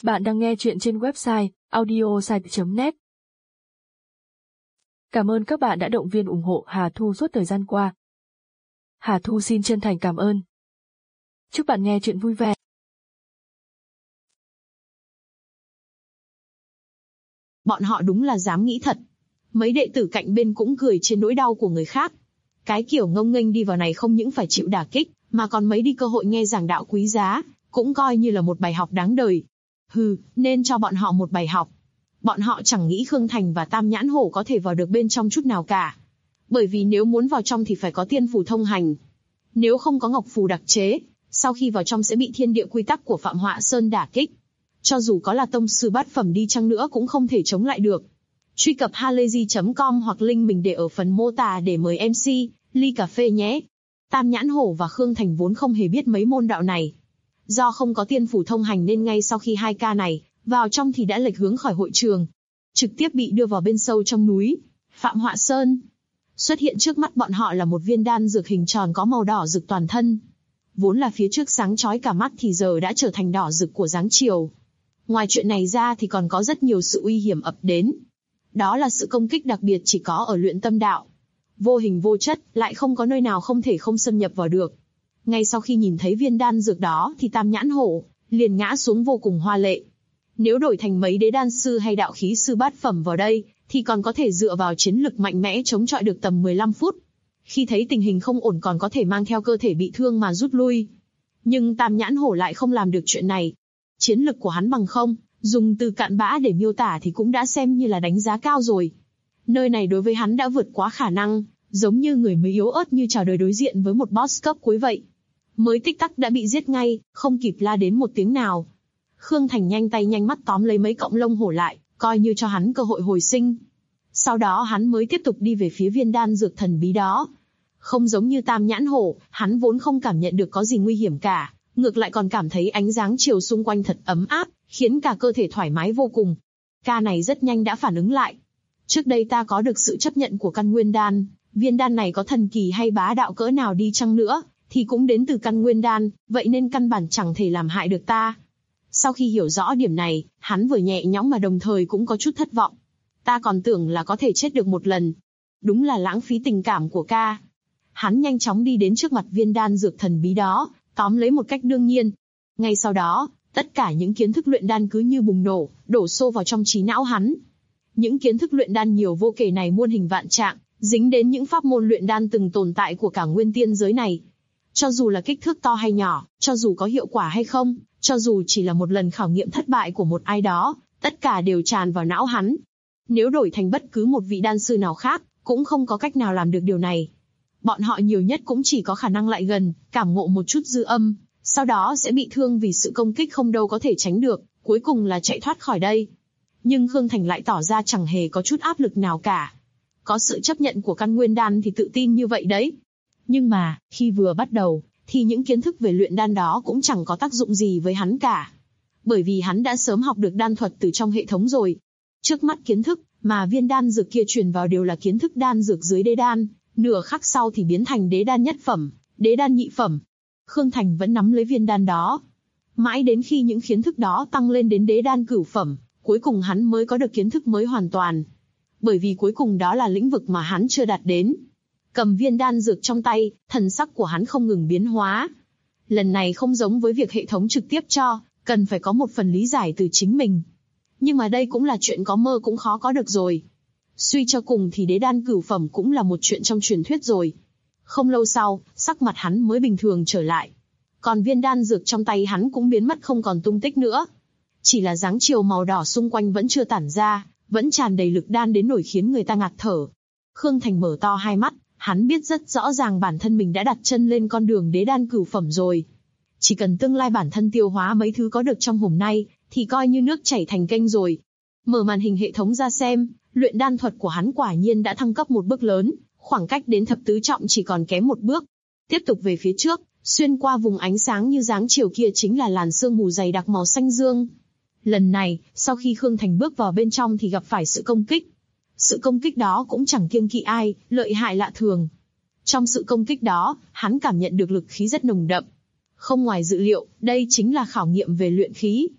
Bạn đang nghe chuyện trên website audiosite.net. Cảm ơn các bạn đã động viên ủng hộ Hà Thu suốt thời gian qua. Hà Thu xin chân thành cảm ơn. Chúc bạn nghe chuyện vui vẻ. Bọn họ đúng là dám nghĩ thật. Mấy đệ tử cạnh bên cũng cười trên nỗi đau của người khác. Cái kiểu ngông nghênh đi vào này không những phải chịu đả kích, mà còn mấy đi cơ hội nghe giảng đạo quý giá, cũng coi như là một bài học đáng đời. Nên cho bọn họ một bài học. Bọn họ chẳng nghĩ Khương Thành và Tam Nhãn Hổ có thể vào được bên trong chút nào cả. Bởi vì nếu muốn vào trong thì phải có tiên phù thông hành. Nếu không có ngọc phù đặc chế, sau khi vào trong sẽ bị thiên địa quy tắc của Phạm Họa Sơn đả kích. Cho dù có là tông sư bát phẩm đi chăng nữa cũng không thể chống lại được. Truy cập halayzi.com hoặc link mình để ở phần mô tả để mời MC, ly cà phê nhé. Tam Nhãn Hổ và Khương Thành vốn không hề biết mấy môn đạo này. Do không có tiên phủ thông hành nên ngay sau khi hai ca này vào trong thì đã lệch hướng khỏi hội trường, trực tiếp bị đưa vào bên sâu trong núi Phạm Họa Sơn. Xuất hiện trước mắt bọn họ là một viên đan dược hình tròn có màu đỏ rực toàn thân. Vốn là phía trước sáng chói cả mắt thì giờ đã trở thành đỏ rực của dáng chiều. Ngoài chuyện này ra thì còn có rất nhiều sự uy hiểm ập đến. Đó là sự công kích đặc biệt chỉ có ở luyện tâm đạo. Vô hình vô chất, lại không có nơi nào không thể không xâm nhập vào được. Ngay sau khi nhìn thấy viên đan dược đó thì Tam Nhãn Hổ liền ngã xuống vô cùng hoa lệ. Nếu đổi thành mấy đế đan sư hay đạo khí sư bát phẩm vào đây, thì còn có thể dựa vào chiến lực mạnh mẽ chống chọi được tầm 15 phút. Khi thấy tình hình không ổn còn có thể mang theo cơ thể bị thương mà rút lui. Nhưng Tam Nhãn Hổ lại không làm được chuyện này. Chiến lực của hắn bằng không, dùng từ cặn bã để miêu tả thì cũng đã xem như là đánh giá cao rồi. Nơi này đối với hắn đã vượt quá khả năng, giống như người mới yếu ớt như chào đời đối diện với một boss cấp cuối vậy. Mới tích tắc đã bị giết ngay, không kịp la đến một tiếng nào. Khương Thành nhanh tay nhanh mắt tóm lấy mấy cọng lông hổ lại, coi như cho hắn cơ hội hồi sinh. Sau đó hắn mới tiếp tục đi về phía viên đan dược thần bí đó. Không giống như Tam Nhãn Hổ, hắn vốn không cảm nhận được có gì nguy hiểm cả, ngược lại còn cảm thấy ánh sáng chiều xung quanh thật ấm áp, khiến cả cơ thể thoải mái vô cùng. Ca này rất nhanh đã phản ứng lại. Trước đây ta có được sự chấp nhận của căn nguyên đan, viên đan này có thần kỳ hay bá đạo cỡ nào đi chăng nữa, thì cũng đến từ căn nguyên đan, vậy nên căn bản chẳng thể làm hại được ta. Sau khi hiểu rõ điểm này, hắn vừa nhẹ nhõm mà đồng thời cũng có chút thất vọng. Ta còn tưởng là có thể chết được một lần. Đúng là lãng phí tình cảm của ca. Hắn nhanh chóng đi đến trước mặt viên đan dược thần bí đó, tóm lấy một cách đương nhiên. Ngay sau đó, tất cả những kiến thức luyện đan cứ như bùng nổ, đổ xô vào trong trí não hắn. Những kiến thức luyện đan nhiều vô kể này muôn hình vạn trạng, dính đến những pháp môn luyện đan từng tồn tại của cả nguyên tiên giới này. Cho dù là kích thước to hay nhỏ, cho dù có hiệu quả hay không, cho dù chỉ là một lần khảo nghiệm thất bại của một ai đó, tất cả đều tràn vào não hắn. Nếu đổi thành bất cứ một vị đan sư nào khác, cũng không có cách nào làm được điều này. Bọn họ nhiều nhất cũng chỉ có khả năng lại gần, cảm ngộ một chút dư âm, sau đó sẽ bị thương vì sự công kích không đâu có thể tránh được, cuối cùng là chạy thoát khỏi đây. Nhưng Khương Thành lại tỏ ra chẳng hề có chút áp lực nào cả. Có sự chấp nhận của căn nguyên đan thì tự tin như vậy đấy. Nhưng mà, khi vừa bắt đầu, thì những kiến thức về luyện đan đó cũng chẳng có tác dụng gì với hắn cả. Bởi vì hắn đã sớm học được đan thuật từ trong hệ thống rồi. Trước mắt kiến thức mà viên đan dược kia truyền vào đều là kiến thức đan dược dưới đế đan, nửa khắc sau thì biến thành đế đan nhất phẩm, đế đan nhị phẩm. Khương Thành vẫn nắm lấy viên đan đó. Mãi đến khi những kiến thức đó tăng lên đến đế đan cửu phẩm, cuối cùng hắn mới có được kiến thức mới hoàn toàn. Bởi vì cuối cùng đó là lĩnh vực mà hắn chưa đạt đến. Cầm viên đan dược trong tay, thần sắc của hắn không ngừng biến hóa. Lần này không giống với việc hệ thống trực tiếp cho, cần phải có một phần lý giải từ chính mình. Nhưng mà đây cũng là chuyện có mơ cũng khó có được rồi. Suy cho cùng thì đế đan cửu phẩm cũng là một chuyện trong truyền thuyết rồi. Không lâu sau, sắc mặt hắn mới bình thường trở lại. Còn viên đan dược trong tay hắn cũng biến mất không còn tung tích nữa. Chỉ là dáng chiều màu đỏ xung quanh vẫn chưa tản ra, vẫn tràn đầy lực đan đến nỗi khiến người ta ngạt thở. Khương Thành mở to hai mắt, hắn biết rất rõ ràng bản thân mình đã đặt chân lên con đường đế đan cửu phẩm rồi. Chỉ cần tương lai bản thân tiêu hóa mấy thứ có được trong hôm nay, thì coi như nước chảy thành kênh rồi. Mở màn hình hệ thống ra xem, luyện đan thuật của hắn quả nhiên đã thăng cấp một bước lớn, khoảng cách đến thập tứ trọng chỉ còn kém một bước. Tiếp tục về phía trước, xuyên qua vùng ánh sáng như dáng chiều kia chính là làn sương mù dày đặc màu xanh dương. Lần này, sau khi Khương Thành bước vào bên trong thì gặp phải sự công kích. Sự công kích đó cũng chẳng kiêng kỵ ai, lợi hại lạ thường. Trong sự công kích đó, hắn cảm nhận được lực khí rất nồng đậm. Không ngoài dự liệu, đây chính là khảo nghiệm về luyện khí.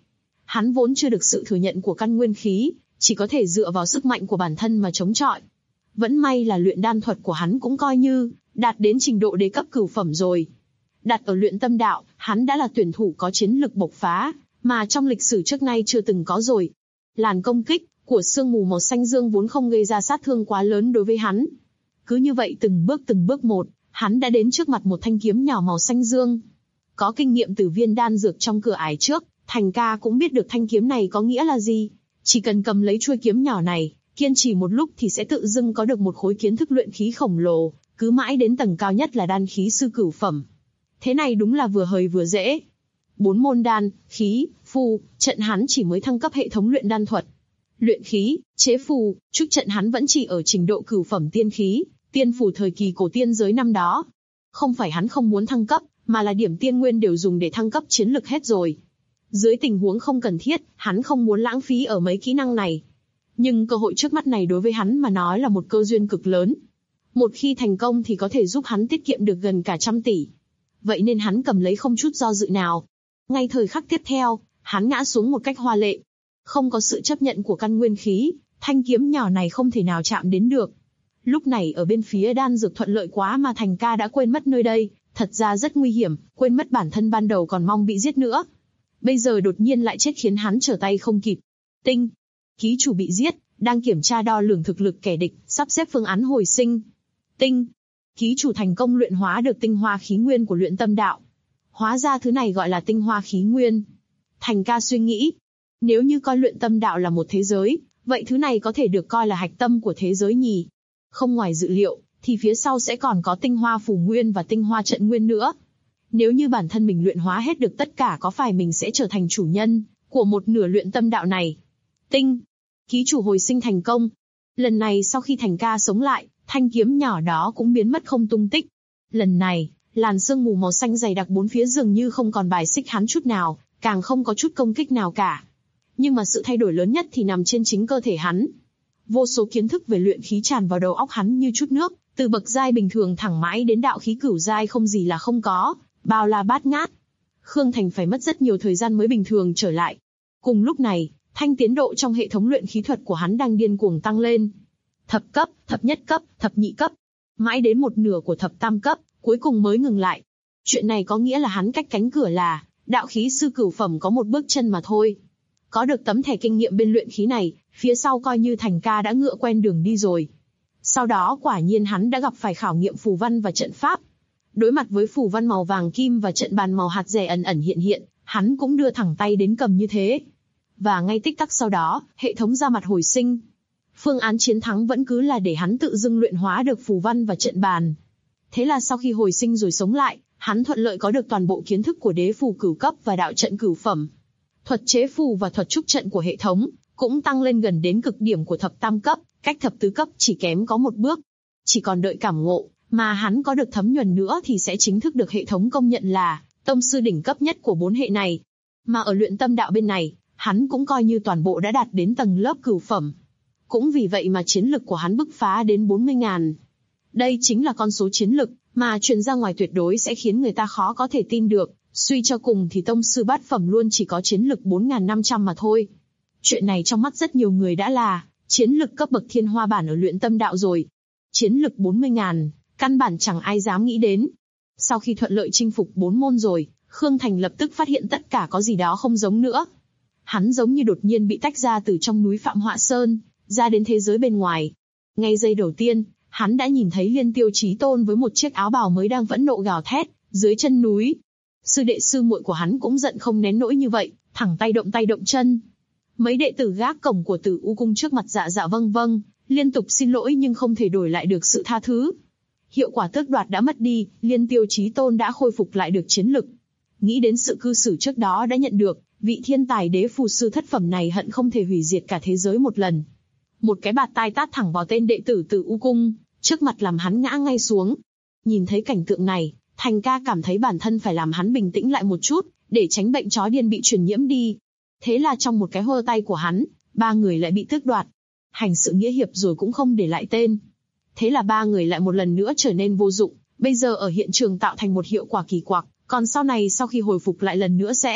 Hắn vốn chưa được sự thừa nhận của căn nguyên khí, chỉ có thể dựa vào sức mạnh của bản thân mà chống chọi. Vẫn may là luyện đan thuật của hắn cũng coi như đạt đến trình độ đế cấp cửu phẩm rồi. Đặt ở luyện tâm đạo, hắn đã là tuyển thủ có chiến lực bộc phá, mà trong lịch sử trước nay chưa từng có rồi. Làn công kích của sương mù màu xanh dương vốn không gây ra sát thương quá lớn đối với hắn. Cứ như vậy từng bước một, hắn đã đến trước mặt một thanh kiếm nhỏ màu xanh dương. Có kinh nghiệm từ viên đan dược trong cửa ải trước, Thành Ca cũng biết được thanh kiếm này có nghĩa là gì. Chỉ cần cầm lấy chuôi kiếm nhỏ này, kiên trì một lúc thì sẽ tự dưng có được một khối kiến thức luyện khí khổng lồ, cứ mãi đến tầng cao nhất là đan khí sư cửu phẩm. Thế này đúng là vừa hời vừa dễ. 4 môn đan, khí, phù, trận hắn chỉ mới thăng cấp hệ thống luyện đan thuật. Luyện khí, chế phù, trúc trận hắn vẫn chỉ ở trình độ cửu phẩm tiên khí, tiên phù thời kỳ cổ tiên giới năm đó. Không phải hắn không muốn thăng cấp, mà là điểm tiên nguyên đều dùng để thăng cấp chiến lực hết rồi. Dưới tình huống không cần thiết, hắn không muốn lãng phí ở mấy kỹ năng này. Nhưng cơ hội trước mắt này đối với hắn mà nói là một cơ duyên cực lớn. Một khi thành công thì có thể giúp hắn tiết kiệm được gần cả 100 tỷ. Vậy nên hắn cầm lấy không chút do dự nào. Ngay thời khắc tiếp theo, hắn ngã xuống một cách hoa lệ. Không có sự chấp nhận của căn nguyên khí, thanh kiếm nhỏ này không thể nào chạm đến được. Lúc này ở bên phía đan dược thuận lợi quá mà Thành Ca đã quên mất nơi đây, thật ra rất nguy hiểm, quên mất bản thân ban đầu còn mong bị giết nữa. Bây giờ đột nhiên lại chết khiến hắn trở tay không kịp. Tinh, ký chủ bị giết, đang kiểm tra đo lường thực lực kẻ địch, sắp xếp phương án hồi sinh. Tinh, ký chủ thành công luyện hóa được tinh hoa khí nguyên của luyện tâm đạo. Hóa ra thứ này gọi là tinh hoa khí nguyên. Thành Ca suy nghĩ, nếu như coi luyện tâm đạo là một thế giới, vậy thứ này có thể được coi là hạch tâm của thế giới nhỉ? Không ngoài dự liệu, thì phía sau sẽ còn có tinh hoa phù nguyên và tinh hoa trận nguyên nữa. Nếu như bản thân mình luyện hóa hết được tất cả, có phải mình sẽ trở thành chủ nhân của một nửa luyện tâm đạo này? Tinh, ký chủ hồi sinh thành công. Lần này sau khi Thành Ca sống lại, thanh kiếm nhỏ đó cũng biến mất không tung tích. Lần này, làn sương mù màu xanh dày đặc bốn phía dường như không còn bài xích hắn chút nào, càng không có chút công kích nào cả. Nhưng mà sự thay đổi lớn nhất thì nằm trên chính cơ thể hắn. Vô số kiến thức về luyện khí tràn vào đầu óc hắn như chút nước, từ bậc giai bình thường thẳng mãi đến đạo khí cửu giai không gì là không có, bao la bát ngát. Khương Thành phải mất rất nhiều thời gian mới bình thường trở lại. Cùng lúc này, thanh tiến độ trong hệ thống luyện khí thuật của hắn đang điên cuồng tăng lên. Thập cấp, thập nhất cấp, thập nhị cấp, mãi đến một nửa của thập tam cấp, cuối cùng mới ngừng lại. Chuyện này có nghĩa là hắn cách cánh cửa là đạo khí sư cửu phẩm có một bước chân mà thôi. Có được tấm thẻ kinh nghiệm bên luyện khí này, phía sau coi như Thành Ca đã ngựa quen đường đi rồi. Sau đó quả nhiên hắn đã gặp phải khảo nghiệm phù văn và trận pháp. Đối mặt với phù văn màu vàng kim và trận bàn màu hạt rẻ ẩn ẩn hiện hiện, hắn cũng đưa thẳng tay đến cầm như thế. Và ngay tích tắc sau đó, hệ thống ra mặt hồi sinh. Phương án chiến thắng vẫn cứ là để hắn tự dưng luyện hóa được phù văn và trận bàn. Thế là sau khi hồi sinh rồi sống lại, hắn thuận lợi có được toàn bộ kiến thức của đế phù cửu cấp và đạo trận cửu phẩm. Thuật chế phù và thuật trúc trận của hệ thống cũng tăng lên gần đến cực điểm của thập tam cấp, cách thập tứ cấp chỉ kém có một bước. Chỉ còn đợi cảm ngộ, mà hắn có được thấm nhuần nữa thì sẽ chính thức được hệ thống công nhận là tông sư đỉnh cấp nhất của 4 hệ này. Mà ở luyện tâm đạo bên này, hắn cũng coi như toàn bộ đã đạt đến tầng lớp cửu phẩm. Cũng vì vậy mà chiến lực của hắn bứt phá đến 40.000. Đây chính là con số chiến lực mà truyền ra ngoài tuyệt đối sẽ khiến người ta khó có thể tin được. Suy cho cùng thì tông sư bát phẩm luôn chỉ có chiến lực 4.500 mà thôi. Chuyện này trong mắt rất nhiều người đã là chiến lực cấp bậc thiên hoa bản ở luyện tâm đạo rồi. Chiến lực 40.000, căn bản chẳng ai dám nghĩ đến. Sau khi thuận lợi chinh phục 4 môn rồi, Khương Thành lập tức phát hiện tất cả có gì đó không giống nữa. Hắn giống như đột nhiên bị tách ra từ trong núi Phạm Họa Sơn, ra đến thế giới bên ngoài. Ngay giây đầu tiên, hắn đã nhìn thấy Liên Tiêu Chí Tôn với một chiếc áo bào mới đang phẫn nộ gào thét dưới chân núi. Sư đệ sư muội của hắn cũng giận không nén nỗi như vậy, thẳng tay động chân. Mấy đệ tử gác cổng của Tử U cung trước mặt dạ vâng, liên tục xin lỗi nhưng không thể đổi lại được sự tha thứ. Hiệu quả tước đoạt đã mất đi, Liên Tiêu Chí Tôn đã khôi phục lại được chiến lực. Nghĩ đến sự cư xử trước đó đã nhận được, vị thiên tài đế phù sư thất phẩm này hận không thể hủy diệt cả thế giới một lần. Một cái bạt tai tát thẳng vào tên đệ tử Tử U cung, trước mặt làm hắn ngã ngay xuống. Nhìn thấy cảnh tượng này, Thành Ca cảm thấy bản thân phải làm hắn bình tĩnh lại một chút, để tránh bệnh chó điên bị truyền nhiễm đi. Thế là trong một cái hơ tay của hắn, 3 người lại bị tước đoạt. Hành sự nghĩa hiệp rồi cũng không để lại tên. Thế là 3 người lại một lần nữa trở nên vô dụng, bây giờ ở hiện trường tạo thành một hiệu quả kỳ quặc, còn sau này sau khi hồi phục lại lần nữa sẽ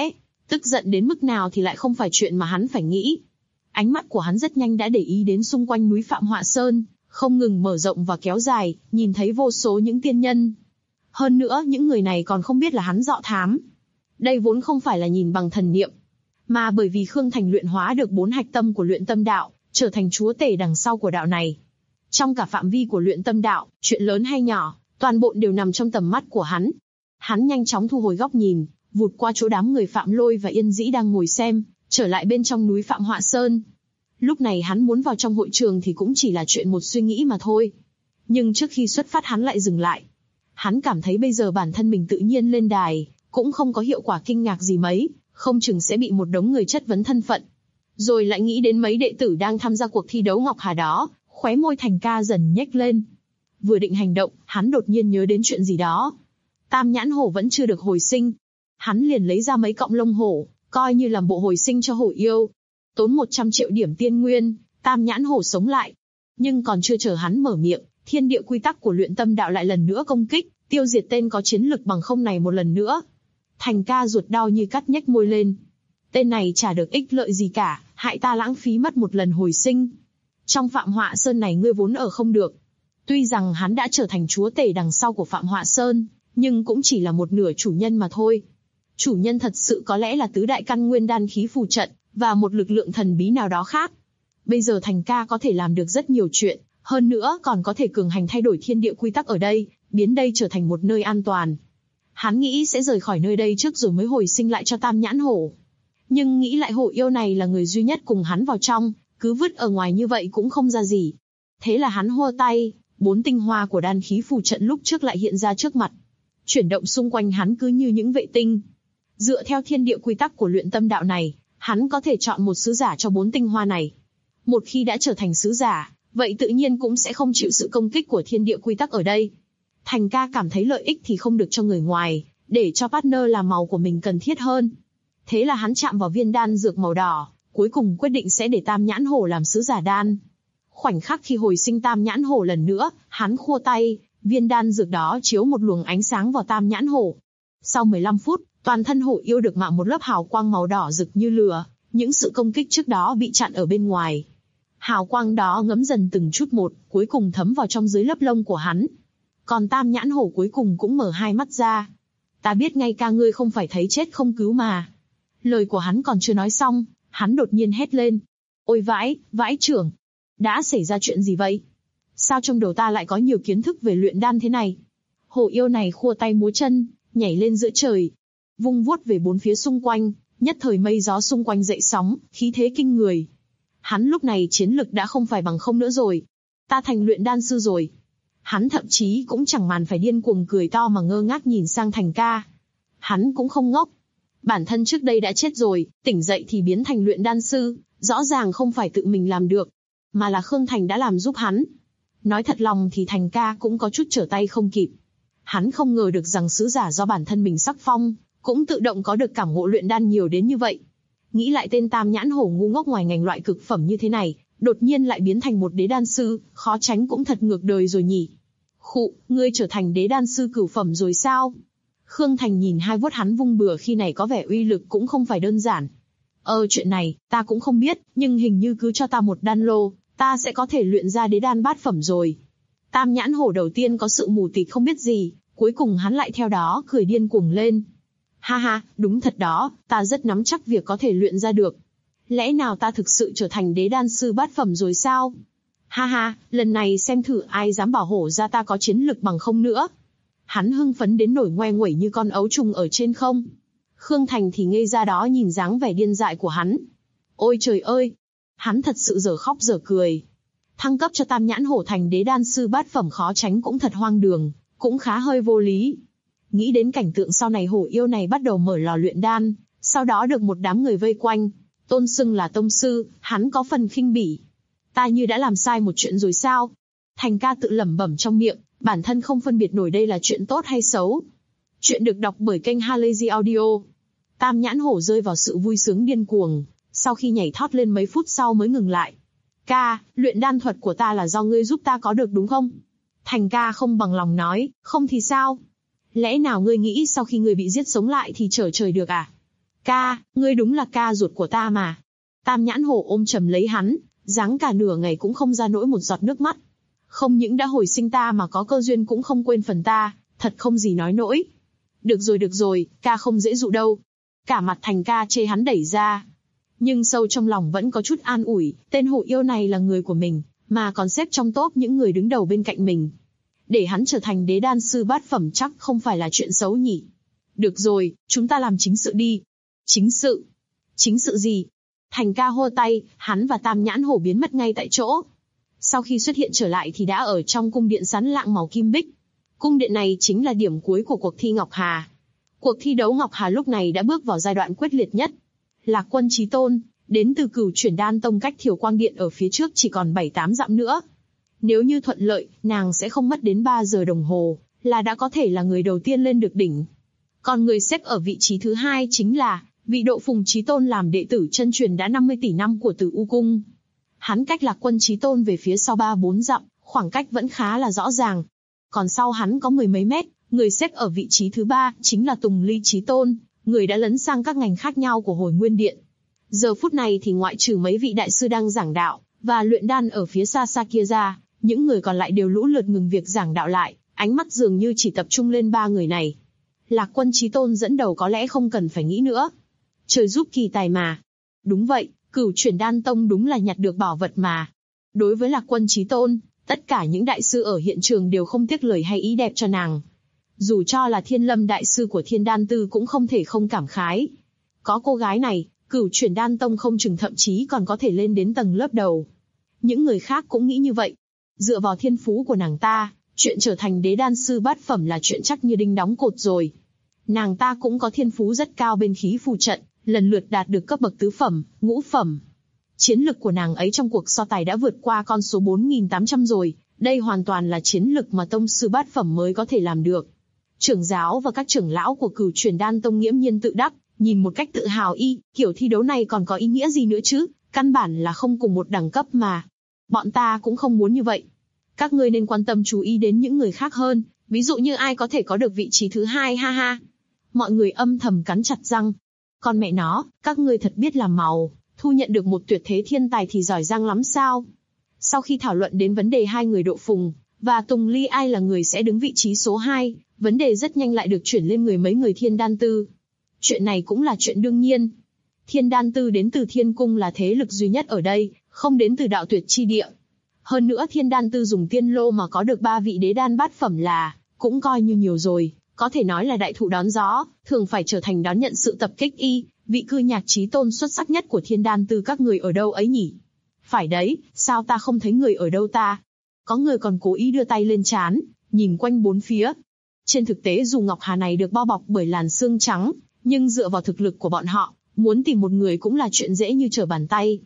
Tức giận đến mức nào thì lại không phải chuyện mà hắn phải nghĩ. Ánh mắt của hắn rất nhanh đã để ý đến xung quanh núi Phạm Họa Sơn, không ngừng mở rộng và kéo dài, nhìn thấy vô số những tiên nhân. Hơn nữa, những người này còn không biết là hắn dọ thám. Đây vốn không phải là nhìn bằng thần niệm, mà bởi vì Khương Thành luyện hóa được 4 hạch tâm của luyện tâm đạo, trở thành chúa tể đằng sau của đạo này. Trong cả phạm vi của luyện tâm đạo, chuyện lớn hay nhỏ, toàn bộ đều nằm trong tầm mắt của hắn. Hắn nhanh chóng thu hồi góc nhìn, vụt qua chỗ đám người Phạm Lôi và Yên Dĩ đang ngồi xem, trở lại bên trong núi Phạm Họa Sơn. Lúc này hắn muốn vào trong hội trường thì cũng chỉ là chuyện một suy nghĩ mà thôi. Nhưng trước khi xuất phát hắn lại dừng lại. Hắn cảm thấy bây giờ bản thân mình tự nhiên lên đài, cũng không có hiệu quả kinh ngạc gì mấy, không chừng sẽ bị một đống người chất vấn thân phận. Rồi lại nghĩ đến mấy đệ tử đang tham gia cuộc thi đấu Ngọc Hà đó, khóe môi Thành Ca dần nhếch lên. Vừa định hành động, hắn đột nhiên nhớ đến chuyện gì đó. Tam nhãn hổ vẫn chưa được hồi sinh. Hắn liền lấy ra mấy cọng lông hổ, coi như làm bộ hồi sinh cho hổ yêu. Tốn 100 triệu điểm tiên nguyên, tam nhãn hổ sống lại. Nhưng còn chưa chờ hắn mở miệng, thiên địa quy tắc của luyện tâm đạo lại lần nữa công kích, tiêu diệt tên có chiến lực bằng không này một lần nữa. Thành Ca ruột đau như cắt nhếch môi lên. Tên này chả được ích lợi gì cả, hại ta lãng phí mất một lần hồi sinh. Trong Phạm Họa Sơn này ngươi vốn ở không được. Tuy rằng hắn đã trở thành chúa tể đằng sau của Phạm Họa Sơn, nhưng cũng chỉ là một nửa chủ nhân mà thôi. Chủ nhân thật sự có lẽ là tứ đại căn nguyên đan khí phù trận, và một lực lượng thần bí nào đó khác. Bây giờ Thành Ca có thể làm được rất nhiều chuyện, hơn nữa còn có thể cường hành thay đổi thiên địa quy tắc ở đây, biến đây trở thành một nơi an toàn. Hắn nghĩ sẽ rời khỏi nơi đây trước rồi mới hồi sinh lại cho Tam Nhãn Hổ. Nhưng nghĩ lại hổ yêu này là người duy nhất cùng hắn vào trong, cứ vứt ở ngoài như vậy cũng không ra gì. Thế là hắn hô tay, 4 tinh hoa của đan khí phù trận lúc trước lại hiện ra trước mặt. Chuyển động xung quanh hắn cứ như những vệ tinh. Dựa theo thiên địa quy tắc của luyện tâm đạo này, hắn có thể chọn một sứ giả cho 4 tinh hoa này. Một khi đã trở thành sứ giả, vậy tự nhiên cũng sẽ không chịu sự công kích của thiên địa quy tắc ở đây. Thành Ca cảm thấy lợi ích thì không được cho người ngoài, để cho partner làm màu của mình cần thiết hơn. Thế là hắn chạm vào viên đan dược màu đỏ, cuối cùng quyết định sẽ để Tam Nhãn Hổ làm sứ giả đan. Khoảnh khắc khi hồi sinh Tam Nhãn Hổ lần nữa, hắn khua tay, viên đan dược đó chiếu một luồng ánh sáng vào Tam Nhãn Hổ. Sau 15 phút, toàn thân hổ yêu được mạ một lớp hào quang màu đỏ rực như lửa, những sự công kích trước đó bị chặn ở bên ngoài. Hào quang đó ngấm dần từng chút một, cuối cùng thấm vào trong dưới lớp lông của hắn. Còn Tam Nhãn Hổ cuối cùng cũng mở hai mắt ra. Ta biết ngay ca ngươi không phải thấy chết không cứu mà. Lời của hắn còn chưa nói xong, hắn đột nhiên hét lên. Ôi vãi, vãi trưởng! Đã xảy ra chuyện gì vậy? Sao trong đầu ta lại có nhiều kiến thức về luyện đan thế này? Hổ yêu này khua tay múa chân, nhảy lên giữa trời. Vung vuốt về bốn phía xung quanh, nhất thời mây gió xung quanh dậy sóng, khí thế kinh người. Hắn lúc này chiến lực đã không phải bằng không nữa rồi. Ta thành luyện đan sư rồi. Hắn thậm chí cũng chẳng màn phải điên cuồng cười to mà ngơ ngác nhìn sang Thành Ca. Hắn cũng không ngốc. Bản thân trước đây đã chết rồi, tỉnh dậy thì biến thành luyện đan sư, rõ ràng không phải tự mình làm được, mà là Khương Thành đã làm giúp hắn. Nói thật lòng thì Thành Ca cũng có chút trở tay không kịp. Hắn không ngờ được rằng sứ giả do bản thân mình sắc phong, cũng tự động có được cảm ngộ luyện đan nhiều đến như vậy. Nghĩ lại tên Tam Nhãn Hổ ngu ngốc ngoài ngành loại cực phẩm như thế này, đột nhiên lại biến thành một đế đan sư, khó tránh cũng thật ngược đời rồi nhỉ. Khụ, ngươi trở thành đế đan sư cửu phẩm rồi sao? Khương Thành nhìn hai vuốt hắn vung bừa khi này có vẻ uy lực cũng không phải đơn giản. Chuyện này, ta cũng không biết, nhưng hình như cứ cho ta một đan lô, ta sẽ có thể luyện ra đế đan bát phẩm rồi. Tam Nhãn Hổ đầu tiên có sự mù tịt không biết gì, cuối cùng hắn lại theo đó cười điên cuồng lên. Ha ha, đúng thật đó, ta rất nắm chắc việc có thể luyện ra được. Lẽ nào ta thực sự trở thành đế đan sư bát phẩm rồi sao? Ha ha, lần này xem thử ai dám bảo hổ ra ta có chiến lực bằng không nữa. Hắn hưng phấn đến nổi ngoe nguẩy như con ấu trùng ở trên không. Khương Thành thì ngây ra đó nhìn dáng vẻ điên dại của hắn. Ôi trời ơi! Hắn thật sự dở khóc dở cười. Thăng cấp cho Tam Nhãn Hổ thành đế đan sư bát phẩm khó tránh cũng thật hoang đường, cũng khá hơi vô lý. Nghĩ đến cảnh tượng sau này hổ yêu này bắt đầu mở lò luyện đan, sau đó được một đám người vây quanh, tôn xưng là tông sư, hắn có phần khinh bỉ. Ta như đã làm sai một chuyện rồi sao? Thành Ca tự lẩm bẩm trong miệng, bản thân không phân biệt nổi đây là chuyện tốt hay xấu. Chuyện được đọc bởi kênh Halazy Audio. Tam Nhãn Hổ rơi vào sự vui sướng điên cuồng, sau khi nhảy thót lên mấy phút sau mới ngừng lại. Ca, luyện đan thuật của ta là do ngươi giúp ta có được đúng không? Thành Ca không bằng lòng nói, không thì sao? Lẽ nào ngươi nghĩ sau khi ngươi bị giết sống lại thì trở trời được à? Ca, ngươi đúng là ca ruột của ta mà. Tam Nhãn Hổ ôm chầm lấy hắn, giáng cả nửa ngày cũng không ra nỗi một giọt nước mắt. Không những đã hồi sinh ta mà có cơ duyên cũng không quên phần ta, thật không gì nói nổi. Được rồi, ca không dễ dụ đâu. Cả mặt thành ca chê hắn đẩy ra. Nhưng sâu trong lòng vẫn có chút an ủi, tên hổ yêu này là người của mình, mà còn xếp trong top những người đứng đầu bên cạnh mình. Để hắn trở thành đế đan sư bát phẩm chắc không phải là chuyện xấu nhỉ. Được rồi, chúng ta làm chính sự đi. Chính sự? Chính sự gì? Thành ca hô tay, hắn và Tam Nhãn Hổ biến mất ngay tại chỗ. Sau khi xuất hiện trở lại thì đã ở trong cung điện sán lạng màu kim bích. Cung điện này chính là điểm cuối của cuộc thi Ngọc Hà. Cuộc thi đấu Ngọc Hà lúc này đã bước vào giai đoạn quyết liệt nhất. Lạc Quân Chí Tôn, đến từ Cửu Chuyển Đan Tông cách Thiều Quang Điện ở phía trước chỉ còn 7-8 dặm nữa. Nếu như thuận lợi, nàng sẽ không mất đến 3 giờ đồng hồ, là đã có thể là người đầu tiên lên được đỉnh. Còn người xếp ở vị trí thứ 2 chính là vị Độ Phùng Chí Tôn, làm đệ tử chân truyền đã 50 tỷ năm của Tử U Cung. Hắn cách Lạc Quân Chí Tôn về phía sau 3-4 dặm, khoảng cách vẫn khá là rõ ràng. Còn sau hắn có mười mấy mét, người xếp ở vị trí thứ 3 chính là Tùng Ly Chí Tôn, người đã lấn sang các ngành khác nhau của Hồi Nguyên Điện. Giờ phút này thì ngoại trừ mấy vị đại sư đang giảng đạo và luyện đan ở phía xa xa kia ra, những người còn lại đều lũ lượt ngừng việc giảng đạo lại, ánh mắt dường như chỉ tập trung lên 3 người này. Lạc Quân Chí Tôn dẫn đầu có lẽ không cần phải nghĩ nữa. Trời giúp kỳ tài mà. Đúng vậy, Cửu Chuyển Đan Tông đúng là nhặt được bảo vật mà. Đối với Lạc Quân Chí Tôn, tất cả những đại sư ở hiện trường đều không tiếc lời hay ý đẹp cho nàng. Dù cho là Thiên Lâm đại sư của Thiên Đan Tư cũng không thể không cảm khái. Có cô gái này, Cửu Chuyển Đan Tông không chừng thậm chí còn có thể lên đến tầng lớp đầu. Những người khác cũng nghĩ như vậy. Dựa vào thiên phú của nàng ta, chuyện trở thành đế đan sư bát phẩm là chuyện chắc như đinh đóng cột rồi. Nàng ta cũng có thiên phú rất cao bên khí phù trận, lần lượt đạt được cấp bậc tứ phẩm, ngũ phẩm. Chiến lực của nàng ấy trong cuộc so tài đã vượt qua con số 4.800 rồi, đây hoàn toàn là chiến lực mà tông sư bát phẩm mới có thể làm được. Trưởng giáo và các trưởng lão của Cửu Chuyển Đan Tông nghiễm nhiên tự đắc, nhìn một cách tự hào kiểu thi đấu này còn có ý nghĩa gì nữa chứ, căn bản là không cùng một đẳng cấp mà. Bọn ta cũng không muốn như vậy. Các ngươi nên quan tâm chú ý đến những người khác hơn, ví dụ như ai có thể có được vị trí thứ 2 ha ha. Mọi người âm thầm cắn chặt răng. Con mẹ nó, các ngươi thật biết làm màu, thu nhận được một tuyệt thế thiên tài thì giỏi giang lắm sao? Sau khi thảo luận đến vấn đề hai người Độ Phùng và Tùng Ly ai là người sẽ đứng vị trí số 2, vấn đề rất nhanh lại được chuyển lên mấy người Thiên Đan Tư. Chuyện này cũng là chuyện đương nhiên. Thiên Đan Tư đến từ Thiên Cung là thế lực duy nhất ở đây, không đến từ Đạo Tuyệt chi địa. Hơn nữa Thiên Đan Tư dùng tiên lô mà có được 3 vị đế đan bát phẩm là cũng coi như nhiều rồi, có thể nói là đại thụ đón gió, thường phải trở thành đón nhận sự tập kích vị cư nhạc chí tôn xuất sắc nhất của Thiên Đan Tư các người ở đâu ấy nhỉ? Phải đấy, sao ta không thấy người ở đâu ta? Có người còn cố ý đưa tay lên trán, nhìn quanh bốn phía. Trên thực tế dù Ngọc Hà này được bao bọc bởi làn sương trắng, nhưng dựa vào thực lực của bọn họ, muốn tìm một người cũng là chuyện dễ như trở bàn tay.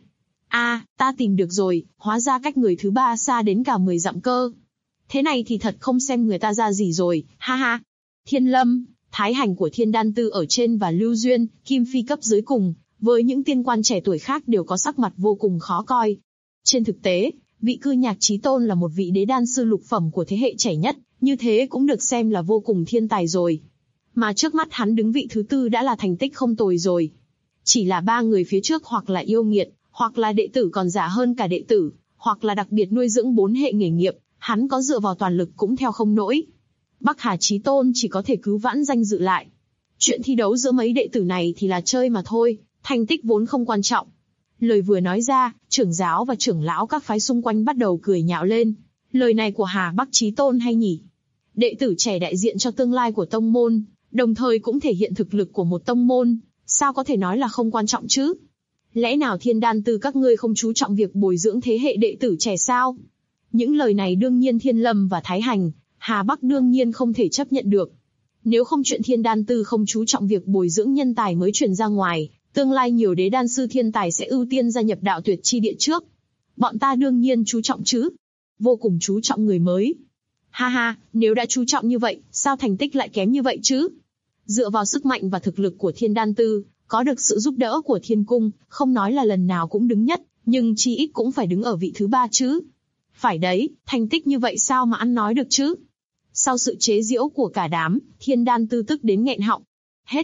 Ta tìm được rồi, hóa ra cách người thứ 3 xa đến cả 10 dặm cơ. Thế này thì thật không xem người ta ra gì rồi, ha ha. Thiên Lâm, Thái Hành của Thiên Đan Tư ở trên và Lưu Duyên, Kim Phi cấp dưới cùng, với những tiên quan trẻ tuổi khác đều có sắc mặt vô cùng khó coi. Trên thực tế, vị cư nhạc chí tôn là một vị đế đan sư lục phẩm của thế hệ trẻ nhất, như thế cũng được xem là vô cùng thiên tài rồi. Mà trước mắt hắn đứng vị thứ 4 đã là thành tích không tồi rồi. Chỉ là 3 người phía trước hoặc là yêu nghiệt, hoặc là đệ tử còn giả hơn cả đệ tử, hoặc là đặc biệt nuôi dưỡng 4 hệ nghề nghiệp, hắn có dựa vào toàn lực cũng theo không nổi. Bắc Hà Chí Tôn chỉ có thể cứu vãn danh dự lại. Chuyện thi đấu giữa mấy đệ tử này thì là chơi mà thôi, thành tích vốn không quan trọng. Lời vừa nói ra, trưởng giáo và trưởng lão các phái xung quanh bắt đầu cười nhạo lên. Lời này của Hà Bắc Chí Tôn hay nhỉ? Đệ tử trẻ đại diện cho tương lai của tông môn, đồng thời cũng thể hiện thực lực của một tông môn, sao có thể nói là không quan trọng chứ? Lẽ nào Thiên Đan Tư các ngươi không chú trọng việc bồi dưỡng thế hệ đệ tử trẻ sao? Những lời này đương nhiên Thiên Lâm và Thái Hành, Hà Bắc đương nhiên không thể chấp nhận được. Nếu không chuyện Thiên Đan Tư không chú trọng việc bồi dưỡng nhân tài mới truyền ra ngoài, tương lai nhiều đế đan sư thiên tài sẽ ưu tiên gia nhập Đạo Tuyệt chi địa trước. Bọn ta đương nhiên chú trọng chứ. Vô cùng chú trọng người mới. Ha ha, nếu đã chú trọng như vậy, sao thành tích lại kém như vậy chứ? Dựa vào sức mạnh và thực lực của Thiên Đan Tư, có được sự giúp đỡ của Thiên Cung, không nói là lần nào cũng đứng nhất, nhưng chi ít cũng phải đứng ở vị thứ 3 chứ. Phải đấy, thành tích như vậy sao mà ăn nói được chứ? Sau sự chế giễu của cả đám, Thiên Đan Tư tức đến nghẹn họng. Hết cách,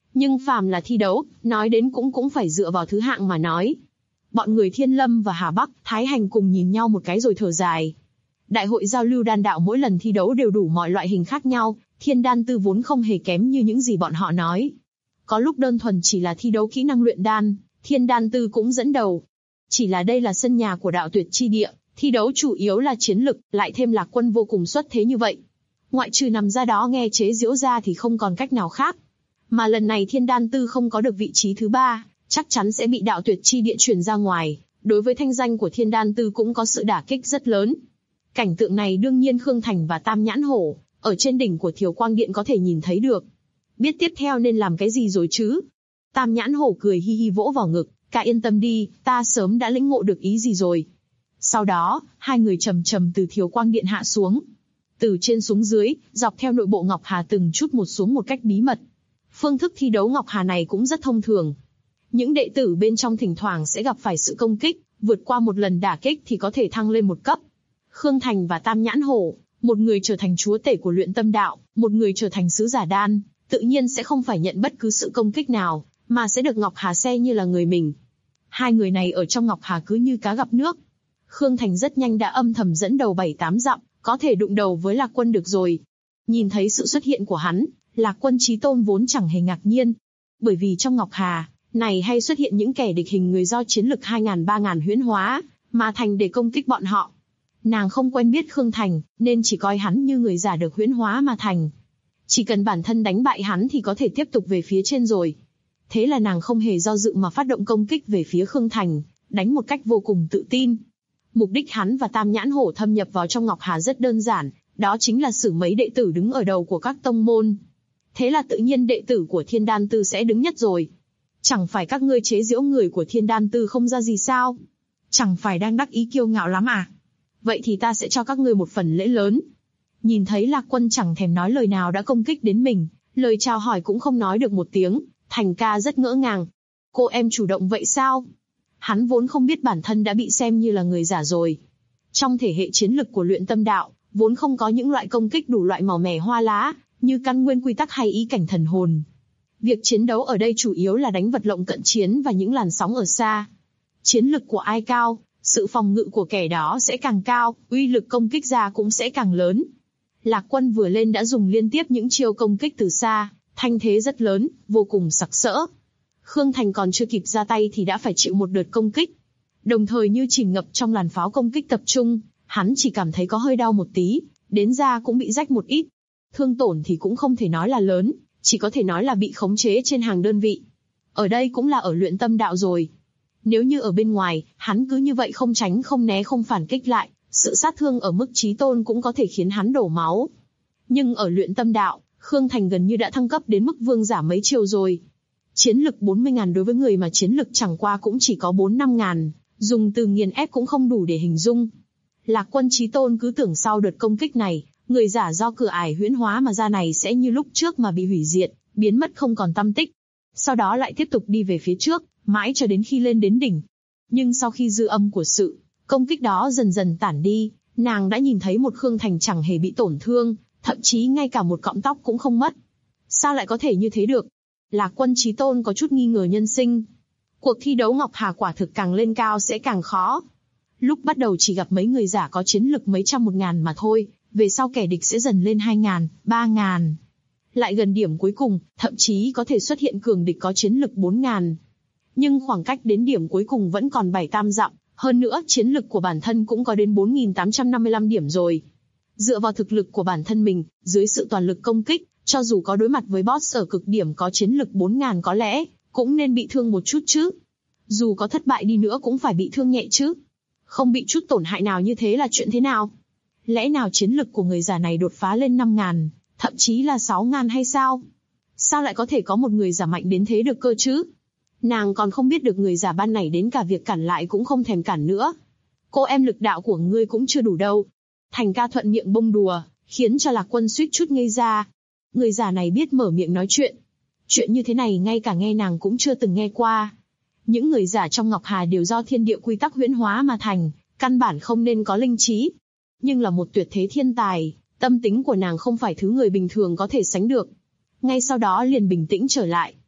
Nhưng phàm là thi đấu, nói đến cũng phải dựa vào thứ hạng mà nói. Bọn người Thiên Lâm và Hà Bắc, Thái Hành cùng nhìn nhau một cái rồi thở dài. Đại hội giao lưu đan đạo mỗi lần thi đấu đều đủ mọi loại hình khác nhau, Thiên Đan Tư vốn không hề kém như những gì bọn họ nói. Có lúc đơn thuần chỉ là thi đấu kỹ năng luyện đan, Thiên Đan Tư cũng dẫn đầu. Chỉ là đây là sân nhà của đạo tuyệt chi địa, thi đấu chủ yếu là chiến lực, lại thêm Lạc Quân vô cùng xuất thế như vậy. Ngoại trừ nằm ra đó nghe chế giễu ra thì không còn cách nào khác. Mà lần này Thiên Đan Tư không có được vị trí thứ 3, chắc chắn sẽ bị đạo tuyệt chi địa truyền ra ngoài. Đối với thanh danh của Thiên Đan Tư cũng có sự đả kích rất lớn. Cảnh tượng này đương nhiên Khương Thành và Tam Nhãn Hổ, ở trên đỉnh của Thiều Quang Điện có thể nhìn thấy được. Biết tiếp theo nên làm cái gì rồi chứ? Tam Nhãn Hổ cười hi hi vỗ vào ngực, cả yên tâm đi, ta sớm đã lĩnh ngộ được ý gì rồi. Sau đó, hai người chậm chậm từ Thiều Quang Điện hạ xuống. Từ trên xuống dưới, dọc theo nội bộ Ngọc Hà từng chút một xuống một cách bí mật. Phương thức thi đấu Ngọc Hà này cũng rất thông thường. Những đệ tử bên trong thỉnh thoảng sẽ gặp phải sự công kích, vượt qua một lần đả kích thì có thể thăng lên một cấp. Khương Thành và Tam Nhãn Hổ, một người trở thành chúa tể của luyện tâm đạo, một người trở thành sứ giả đan, tự nhiên sẽ không phải nhận bất cứ sự công kích nào, mà sẽ được Ngọc Hà xem như là người mình. Hai người này ở trong Ngọc Hà cứ như cá gặp nước. Khương Thành rất nhanh đã âm thầm dẫn đầu 7-8 dặm, có thể đụng đầu với Lạc Quân được rồi. Nhìn thấy sự xuất hiện của hắn, Lạc Quân Chí Tôn vốn chẳng hề ngạc nhiên. Bởi vì trong Ngọc Hà này hay xuất hiện những kẻ địch hình người do chiến lực 2000-3000 huyễn hóa, mà thành để công kích bọn họ. Nàng không quen biết Khương Thành, nên chỉ coi hắn như người giả được huyễn hóa mà thành. Chỉ cần bản thân đánh bại hắn thì có thể tiếp tục về phía trên rồi. Thế là nàng không hề do dự mà phát động công kích về phía Khương Thành, đánh một cách vô cùng tự tin. Mục đích hắn và Tam Nhãn Hổ thâm nhập vào trong Ngọc Hà rất đơn giản, đó chính là xử mấy đệ tử đứng ở đầu của các tông môn. Thế là tự nhiên đệ tử của Thiên Đan Tư sẽ đứng nhất rồi. Chẳng phải các ngươi chế giễu người của Thiên Đan Tư không ra gì sao? Chẳng phải đang đắc ý kiêu ngạo lắm à? Vậy thì ta sẽ cho các ngươi một phần lễ lớn. Nhìn thấy Lạc Quân chẳng thèm nói lời nào đã công kích đến mình, lời chào hỏi cũng không nói được một tiếng, Thành ca rất ngỡ ngàng. Cô em chủ động vậy sao? Hắn vốn không biết bản thân đã bị xem như là người giả rồi. Trong thể hệ chiến lực của luyện tâm đạo, vốn không có những loại công kích đủ loại màu mè hoa lá, như căn nguyên quy tắc hay ý cảnh thần hồn. Việc chiến đấu ở đây chủ yếu là đánh vật lộn cận chiến và những làn sóng ở xa. Chiến lực của ai cao, sự phòng ngự của kẻ đó sẽ càng cao, uy lực công kích ra cũng sẽ càng lớn. Lạc Quân vừa lên đã dùng liên tiếp những chiêu công kích từ xa, thanh thế rất lớn, vô cùng sặc sỡ. Khương Thành còn chưa kịp ra tay thì đã phải chịu một đợt công kích. Đồng thời như chìm ngập trong làn pháo công kích tập trung, hắn chỉ cảm thấy có hơi đau một tí, đến da cũng bị rách một ít. Thương tổn thì cũng không thể nói là lớn, chỉ có thể nói là bị khống chế trên hàng đơn vị. Ở đây cũng là ở luyện tâm đạo rồi. Nếu như ở bên ngoài, hắn cứ như vậy không tránh không né không phản kích lại, sự sát thương ở mức chí tôn cũng có thể khiến hắn đổ máu. Nhưng ở luyện tâm đạo, Khương Thành gần như đã thăng cấp đến mức vương giả mấy chiều rồi. Chiến lực 40.000 đối với người mà chiến lực chẳng qua cũng chỉ có 4-5.000, dùng từ nghiền ép cũng không đủ để hình dung. Lạc Quân Chí Tôn cứ tưởng sau đợt công kích này, người giả do cửa ải huyễn hóa mà ra này sẽ như lúc trước mà bị hủy diệt, biến mất không còn tăm tích. Sau đó lại tiếp tục đi về phía trước, mãi cho đến khi lên đến đỉnh. Nhưng sau khi dư âm của sự công kích đó dần dần tản đi, nàng đã nhìn thấy một Khương Thành chẳng hề bị tổn thương, thậm chí ngay cả một cọng tóc cũng không mất. Sao lại có thể như thế được? Lạc Quân Chí Tôn có chút nghi ngờ nhân sinh. Cuộc thi đấu Ngọc Hà quả thực càng lên cao sẽ càng khó. Lúc bắt đầu chỉ gặp mấy người giả có chiến lực mấy trăm 1000 mà thôi, về sau kẻ địch sẽ dần lên 2000, 3000. Lại gần điểm cuối cùng, thậm chí có thể xuất hiện cường địch có chiến lực 4000. Nhưng khoảng cách đến điểm cuối cùng vẫn còn 7-8 dặm, hơn nữa chiến lực của bản thân cũng có đến 4855 điểm rồi. Dựa vào thực lực của bản thân mình, dưới sự toàn lực công kích, cho dù có đối mặt với boss ở cực điểm có chiến lực 4000 có lẽ cũng nên bị thương một chút chứ. Dù có thất bại đi nữa cũng phải bị thương nhẹ chứ. Không bị chút tổn hại nào như thế là chuyện thế nào? Lẽ nào chiến lực của người giả này đột phá lên 5000, thậm chí là 6000 hay sao? Sao lại có thể có một người giả mạnh đến thế được cơ chứ? Nàng còn không biết được người giả ban này đến cả việc cản lại cũng không thèm cản nữa. Cô em lực đạo của ngươi cũng chưa đủ đâu. Thành ca thuận miệng bông đùa, khiến cho Lạc Quân suýt chút ngây ra. Người giả này biết mở miệng nói chuyện. Chuyện như thế này ngay cả nghe nàng cũng chưa từng nghe qua. Những người giả trong Ngọc Hà đều do thiên địa quy tắc huyễn hóa mà thành, căn bản không nên có linh trí. Nhưng là một tuyệt thế thiên tài, tâm tính của nàng không phải thứ người bình thường có thể sánh được. Ngay sau đó liền bình tĩnh trở lại.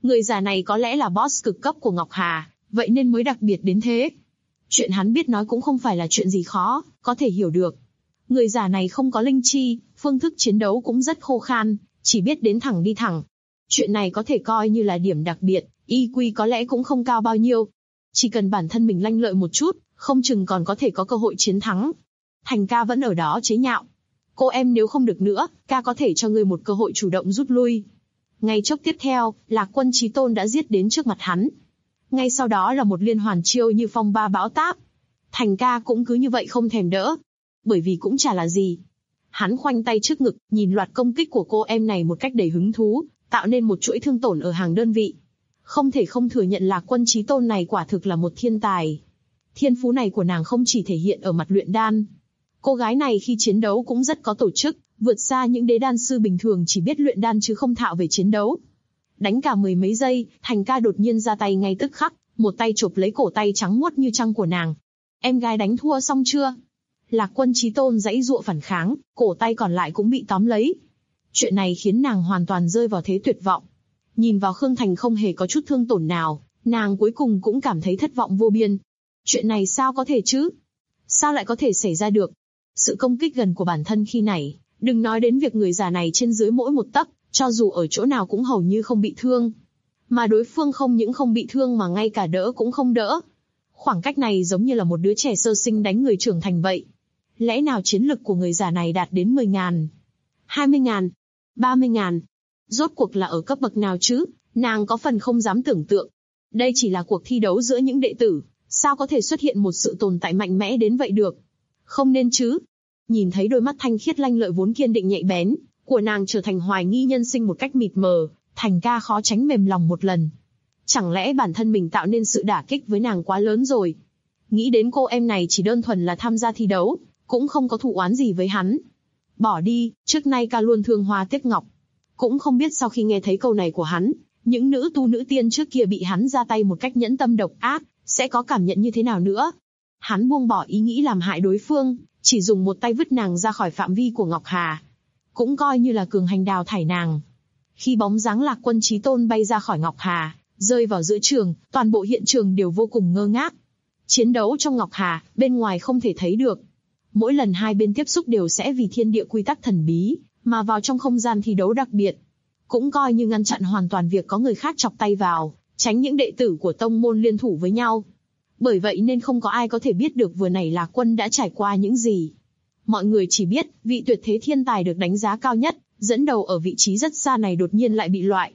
Người già này có lẽ là boss cực cấp của Ngọc Hà, vậy nên mới đặc biệt đến thế. Chuyện hắn biết nói cũng không phải là chuyện gì khó, có thể hiểu được. Người già này không có linh chi, phương thức chiến đấu cũng rất khô khan, chỉ biết đến thẳng đi thẳng. Chuyện này có thể coi như là điểm đặc biệt, IQ có lẽ cũng không cao bao nhiêu. Chỉ cần bản thân mình lanh lợi một chút, không chừng còn có thể có cơ hội chiến thắng. Thành ca vẫn ở đó chế nhạo. Cô em nếu không được nữa, ca có thể cho ngươi một cơ hội chủ động rút lui. Ngay chốc tiếp theo, Lạc Quân Chí Tôn đã giết đến trước mặt hắn. Ngay sau đó là một liên hoàn chiêu như phong ba bão táp. Thành ca cũng cứ như vậy không thèm đỡ. Bởi vì cũng chả là gì. Hắn khoanh tay trước ngực, nhìn loạt công kích của cô em này một cách đầy hứng thú, tạo nên một chuỗi thương tổn ở hàng đơn vị. Không thể không thừa nhận Lạc Quân Chí Tôn này quả thực là một thiên tài. Thiên phú này của nàng không chỉ thể hiện ở mặt luyện đan. Cô gái này khi chiến đấu cũng rất có tổ chức, vượt xa những đế đan sư bình thường chỉ biết luyện đan chứ không thạo về chiến đấu. Đánh cả mười mấy giây, Thành ca đột nhiên ra tay ngay tức khắc, một tay chộp lấy cổ tay trắng muốt như trăng của nàng. Em gái đánh thua xong chưa? Lạc Quân Chí Tôn giãy giụa phản kháng, cổ tay còn lại cũng bị tóm lấy. Chuyện này khiến nàng hoàn toàn rơi vào thế tuyệt vọng. Nhìn vào Khương Thành không hề có chút thương tổn nào, nàng cuối cùng cũng cảm thấy thất vọng vô biên. Chuyện này sao có thể chứ? Sao lại có thể xảy ra được? Sự công kích gần của bản thân khi này, đừng nói đến việc người già này trên dưới mỗi một tấc, cho dù ở chỗ nào cũng hầu như không bị thương. Mà đối phương không những không bị thương mà ngay cả đỡ cũng không đỡ. Khoảng cách này giống như là một đứa trẻ sơ sinh đánh người trưởng thành vậy. Lẽ nào chiến lực của người già này đạt đến 10.000, 20.000, 30.000? Rốt cuộc là ở cấp bậc nào chứ? Nàng có phần không dám tưởng tượng. Đây chỉ là cuộc thi đấu giữa những đệ tử, sao có thể xuất hiện một sự tồn tại mạnh mẽ đến vậy được? Không nên chứ. Nhìn thấy đôi mắt thanh khiết lanh lợi vốn kiên định nhạy bén của nàng trở thành hoài nghi nhân sinh một cách mịt mờ, Thành ca khó tránh mềm lòng một lần. Chẳng lẽ bản thân mình tạo nên sự đả kích với nàng quá lớn rồi? Nghĩ đến cô em này chỉ đơn thuần là tham gia thi đấu, cũng không có thù oán gì với hắn. Bỏ đi, trước nay ca luôn thương hoa tiếc ngọc. Cũng không biết sau khi nghe thấy câu này của hắn, những nữ tu nữ tiên trước kia bị hắn ra tay một cách nhẫn tâm độc ác, sẽ có cảm nhận như thế nào nữa? Hắn buông bỏ ý nghĩ làm hại đối phương, chỉ dùng một tay vứt nàng ra khỏi phạm vi của Ngọc Hà. Cũng coi như là cường hành đào thải nàng. Khi bóng dáng Lạc Quân Chí Tôn bay ra khỏi Ngọc Hà, rơi vào giữa trường, toàn bộ hiện trường đều vô cùng ngơ ngác. Chiến đấu trong Ngọc Hà, bên ngoài không thể thấy được. Mỗi lần hai bên tiếp xúc đều sẽ vì thiên địa quy tắc thần bí, mà vào trong không gian thi đấu đặc biệt. Cũng coi như ngăn chặn hoàn toàn việc có người khác chọc tay vào, tránh những đệ tử của tông môn liên thủ với nhau. Bởi vậy nên không có ai có thể biết được vừa nãy Lạc Quân đã trải qua những gì. Mọi người chỉ biết, vị tuyệt thế thiên tài được đánh giá cao nhất, dẫn đầu ở vị trí rất xa này đột nhiên lại bị loại.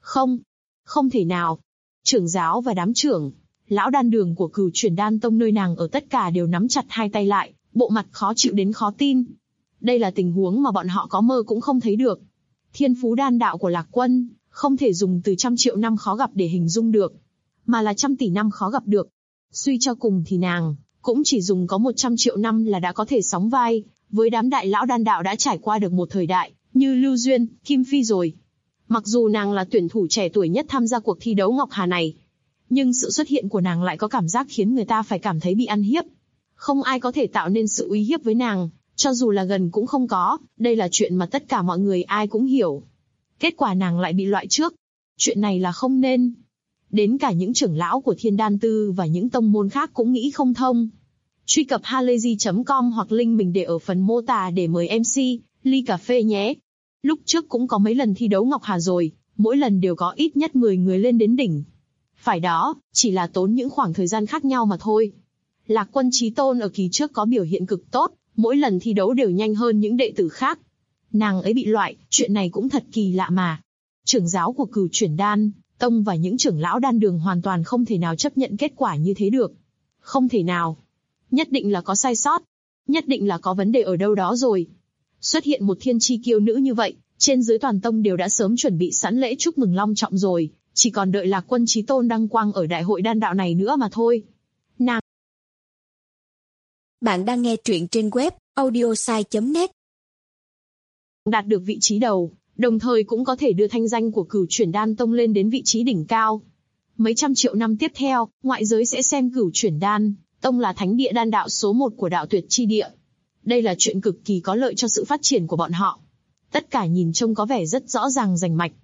Không thể nào. Trưởng giáo và đám trưởng, lão đan đường của Cửu Chuyển Đan Tông nơi nàng ở tất cả đều nắm chặt hai tay lại, bộ mặt khó chịu đến khó tin. Đây là tình huống mà bọn họ có mơ cũng không thấy được. Thiên phú đan đạo của Lạc Quân, không thể dùng từ 100 triệu năm khó gặp để hình dung được, mà là 100 tỷ năm khó gặp được. Suy cho cùng thì nàng, cũng chỉ dùng có 100 triệu năm là đã có thể sóng vai, với đám đại lão đan đạo đã trải qua được một thời đại, như Lưu Duyên, Kim Phi rồi. Mặc dù nàng là tuyển thủ trẻ tuổi nhất tham gia cuộc thi đấu Ngọc Hà này, nhưng sự xuất hiện của nàng lại có cảm giác khiến người ta phải cảm thấy bị ăn hiếp. Không ai có thể tạo nên sự uy hiếp với nàng, cho dù là gần cũng không có, đây là chuyện mà tất cả mọi người ai cũng hiểu. Kết quả nàng lại bị loại trước. Chuyện này là không nên. Đến cả những trưởng lão của Thiên Đan Tư và những tông môn khác cũng nghĩ không thông. Truy cập halayzi.com hoặc link mình để ở phần mô tả để mời MC, ly cà phê nhé. Lúc trước cũng có mấy lần thi đấu Ngọc Hà rồi, mỗi lần đều có ít nhất 10 người lên đến đỉnh. Phải đó, chỉ là tốn những khoảng thời gian khác nhau mà thôi. Lạc Quân Chí Tôn ở kỳ trước có biểu hiện cực tốt, mỗi lần thi đấu đều nhanh hơn những đệ tử khác. Nàng ấy bị loại, chuyện này cũng thật kỳ lạ mà. Trưởng giáo của Cửu Chuyển Đan Tông và những trưởng lão đan đường hoàn toàn không thể nào chấp nhận kết quả như thế được. Không thể nào. Nhất định là có sai sót. Nhất định là có vấn đề ở đâu đó rồi. Xuất hiện một thiên chi kiêu nữ như vậy, trên dưới toàn tông đều đã sớm chuẩn bị sẵn lễ chúc mừng long trọng rồi, chỉ còn đợi Lạc Quân Chí Tôn đăng quang ở đại hội đan đạo này nữa mà thôi. Nàng. Bạn đang nghe truyện trên web audiosai.net. Đạt được vị trí đầu, đồng thời cũng có thể đưa thanh danh của Cửu Chuyển Đan Tông lên đến vị trí đỉnh cao. Mấy trăm triệu năm tiếp theo, ngoại giới sẽ xem Cửu Chuyển Đan Tông là thánh địa đan đạo số 1 của đạo tuyệt chi địa. Đây là chuyện cực kỳ có lợi cho sự phát triển của bọn họ. Tất cả nhìn trông có vẻ rất rõ ràng rành mạch.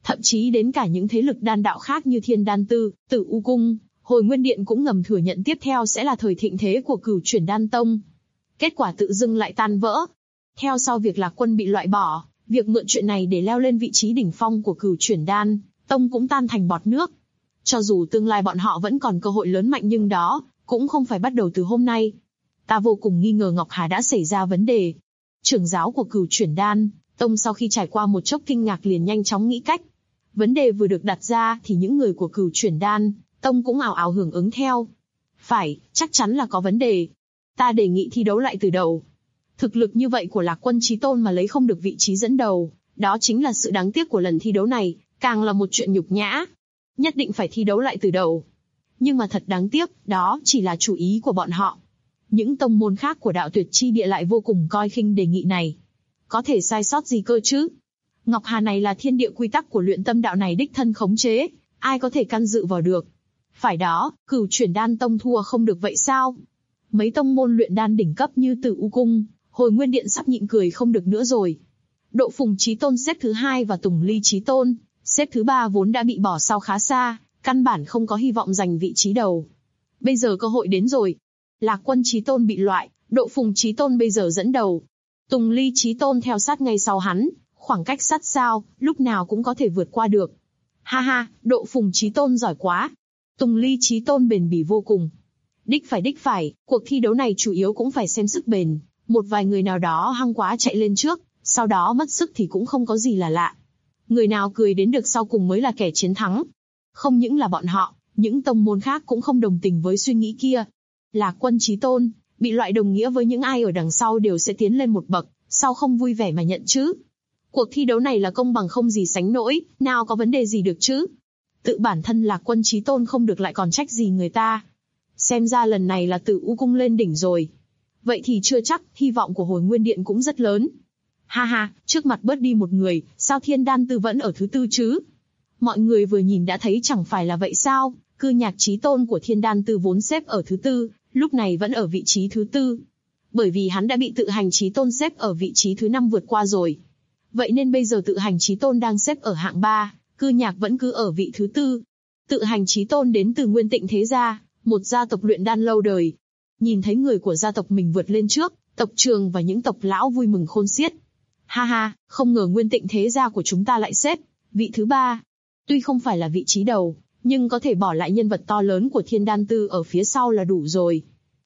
Thậm chí đến cả những thế lực đan đạo khác như Thiên Đan Tư, Tử U Cung, Hồi Nguyên Điện cũng ngầm thừa nhận tiếp theo sẽ là thời thịnh thế của Cửu Chuyển Đan Tông. Kết quả tự dưng lại tan vỡ. Theo sau việc Lạc Quân bị loại bỏ, việc mượn chuyện này để leo lên vị trí đỉnh phong của Cửu Chuyển Đan Tông cũng tan thành bọt nước. Cho dù tương lai bọn họ vẫn còn cơ hội lớn mạnh nhưng đó cũng không phải bắt đầu từ hôm nay. Ta vô cùng nghi ngờ Ngọc Hà đã xảy ra vấn đề. Trưởng giáo của Cửu Chuyển Đan Tông sau khi trải qua một chốc kinh ngạc liền nhanh chóng nghĩ cách. Vấn đề vừa được đặt ra thì những người của Cửu Chuyển Đan Tông cũng ào ào hưởng ứng theo. Phải, chắc chắn là có vấn đề. Ta đề nghị thi đấu lại từ đầu. Thực lực như vậy của Lạc Quân Chí Tôn mà lấy không được vị trí dẫn đầu, đó chính là sự đáng tiếc của lần thi đấu này, càng là một chuyện nhục nhã. Nhất định phải thi đấu lại từ đầu. Nhưng mà thật đáng tiếc, đó chỉ là chủ ý của bọn họ. Những tông môn khác của Đạo Tuyệt Chi Địa lại vô cùng coi khinh đề nghị này. Có thể sai sót gì cơ chứ? Ngọc Hà này là thiên địa quy tắc của luyện tâm đạo này đích thân khống chế, ai có thể can dự vào được? Phải đó, Cửu Chuyển Đan Tông thua không được vậy sao? Mấy tông môn luyện đan đỉnh cấp như Tử U Cung, Hồi Nguyên Điện sắp nhịn cười không được nữa rồi. Độ Phùng Chí Tôn xếp thứ 2 và Tùng Ly Chí Tôn xếp thứ 3 vốn đã bị bỏ sau khá xa, căn bản không có hy vọng giành vị trí đầu. Bây giờ cơ hội đến rồi. Lạc Quân Chí Tôn bị loại, Độ Phùng Chí Tôn bây giờ dẫn đầu. Tùng Ly Chí Tôn theo sát ngay sau hắn, khoảng cách sát sao, lúc nào cũng có thể vượt qua được. Ha ha, Độ Phùng Chí Tôn giỏi quá. Tùng Ly Chí Tôn bền bỉ vô cùng. Đích phải, cuộc thi đấu này chủ yếu cũng phải xem sức bền. Một vài người nào đó hăng quá chạy lên trước, sau đó mất sức thì cũng không có gì là lạ. Người nào cười đến được sau cùng mới là kẻ chiến thắng. Không những là bọn họ, những tông môn khác cũng không đồng tình với suy nghĩ kia. Lạc Quân Chí Tôn bị loại đồng nghĩa với những ai ở đằng sau đều sẽ tiến lên một bậc, sao không vui vẻ mà nhận chứ? Cuộc thi đấu này là công bằng không gì sánh nổi, nào có vấn đề gì được chứ? Tự bản thân Lạc Quân Chí Tôn không được lại còn trách gì người ta. Xem ra lần này là Tử U Cung lên đỉnh rồi. Vậy thì chưa chắc, hy vọng của Hồi Nguyên Điện cũng rất lớn. Ha ha, trước mặt bớt đi một người, sao Thiên Đan Tư vẫn ở thứ 4 chứ? Mọi người vừa nhìn đã thấy chẳng phải là vậy sao? Cư Nhạc Chí Tôn của Thiên Đan Tư vốn xếp ở thứ 4, lúc này vẫn ở vị trí thứ 4. Bởi vì hắn đã bị Tự Hành Chí Tôn xếp ở vị trí thứ 5 vượt qua rồi. Vậy nên bây giờ Tự Hành Chí Tôn đang xếp ở hạng 3, Cư Nhạc vẫn cứ ở vị thứ 4. Tự Hành Chí Tôn đến từ Nguyên Tịnh Thế Gia, một gia tộc luyện đan lâu đời. Nhìn thấy người của gia tộc mình vượt lên trước, tộc trưởng và những tộc lão vui mừng khôn xiết. Ha ha, không ngờ Nguyên Tịnh Thế Gia của chúng ta lại xếp vị thứ 3. Tuy không phải là vị trí đầu, nhưng có thể bỏ lại nhân vật to lớn của Thiên Đan Tư ở phía sau là đủ rồi.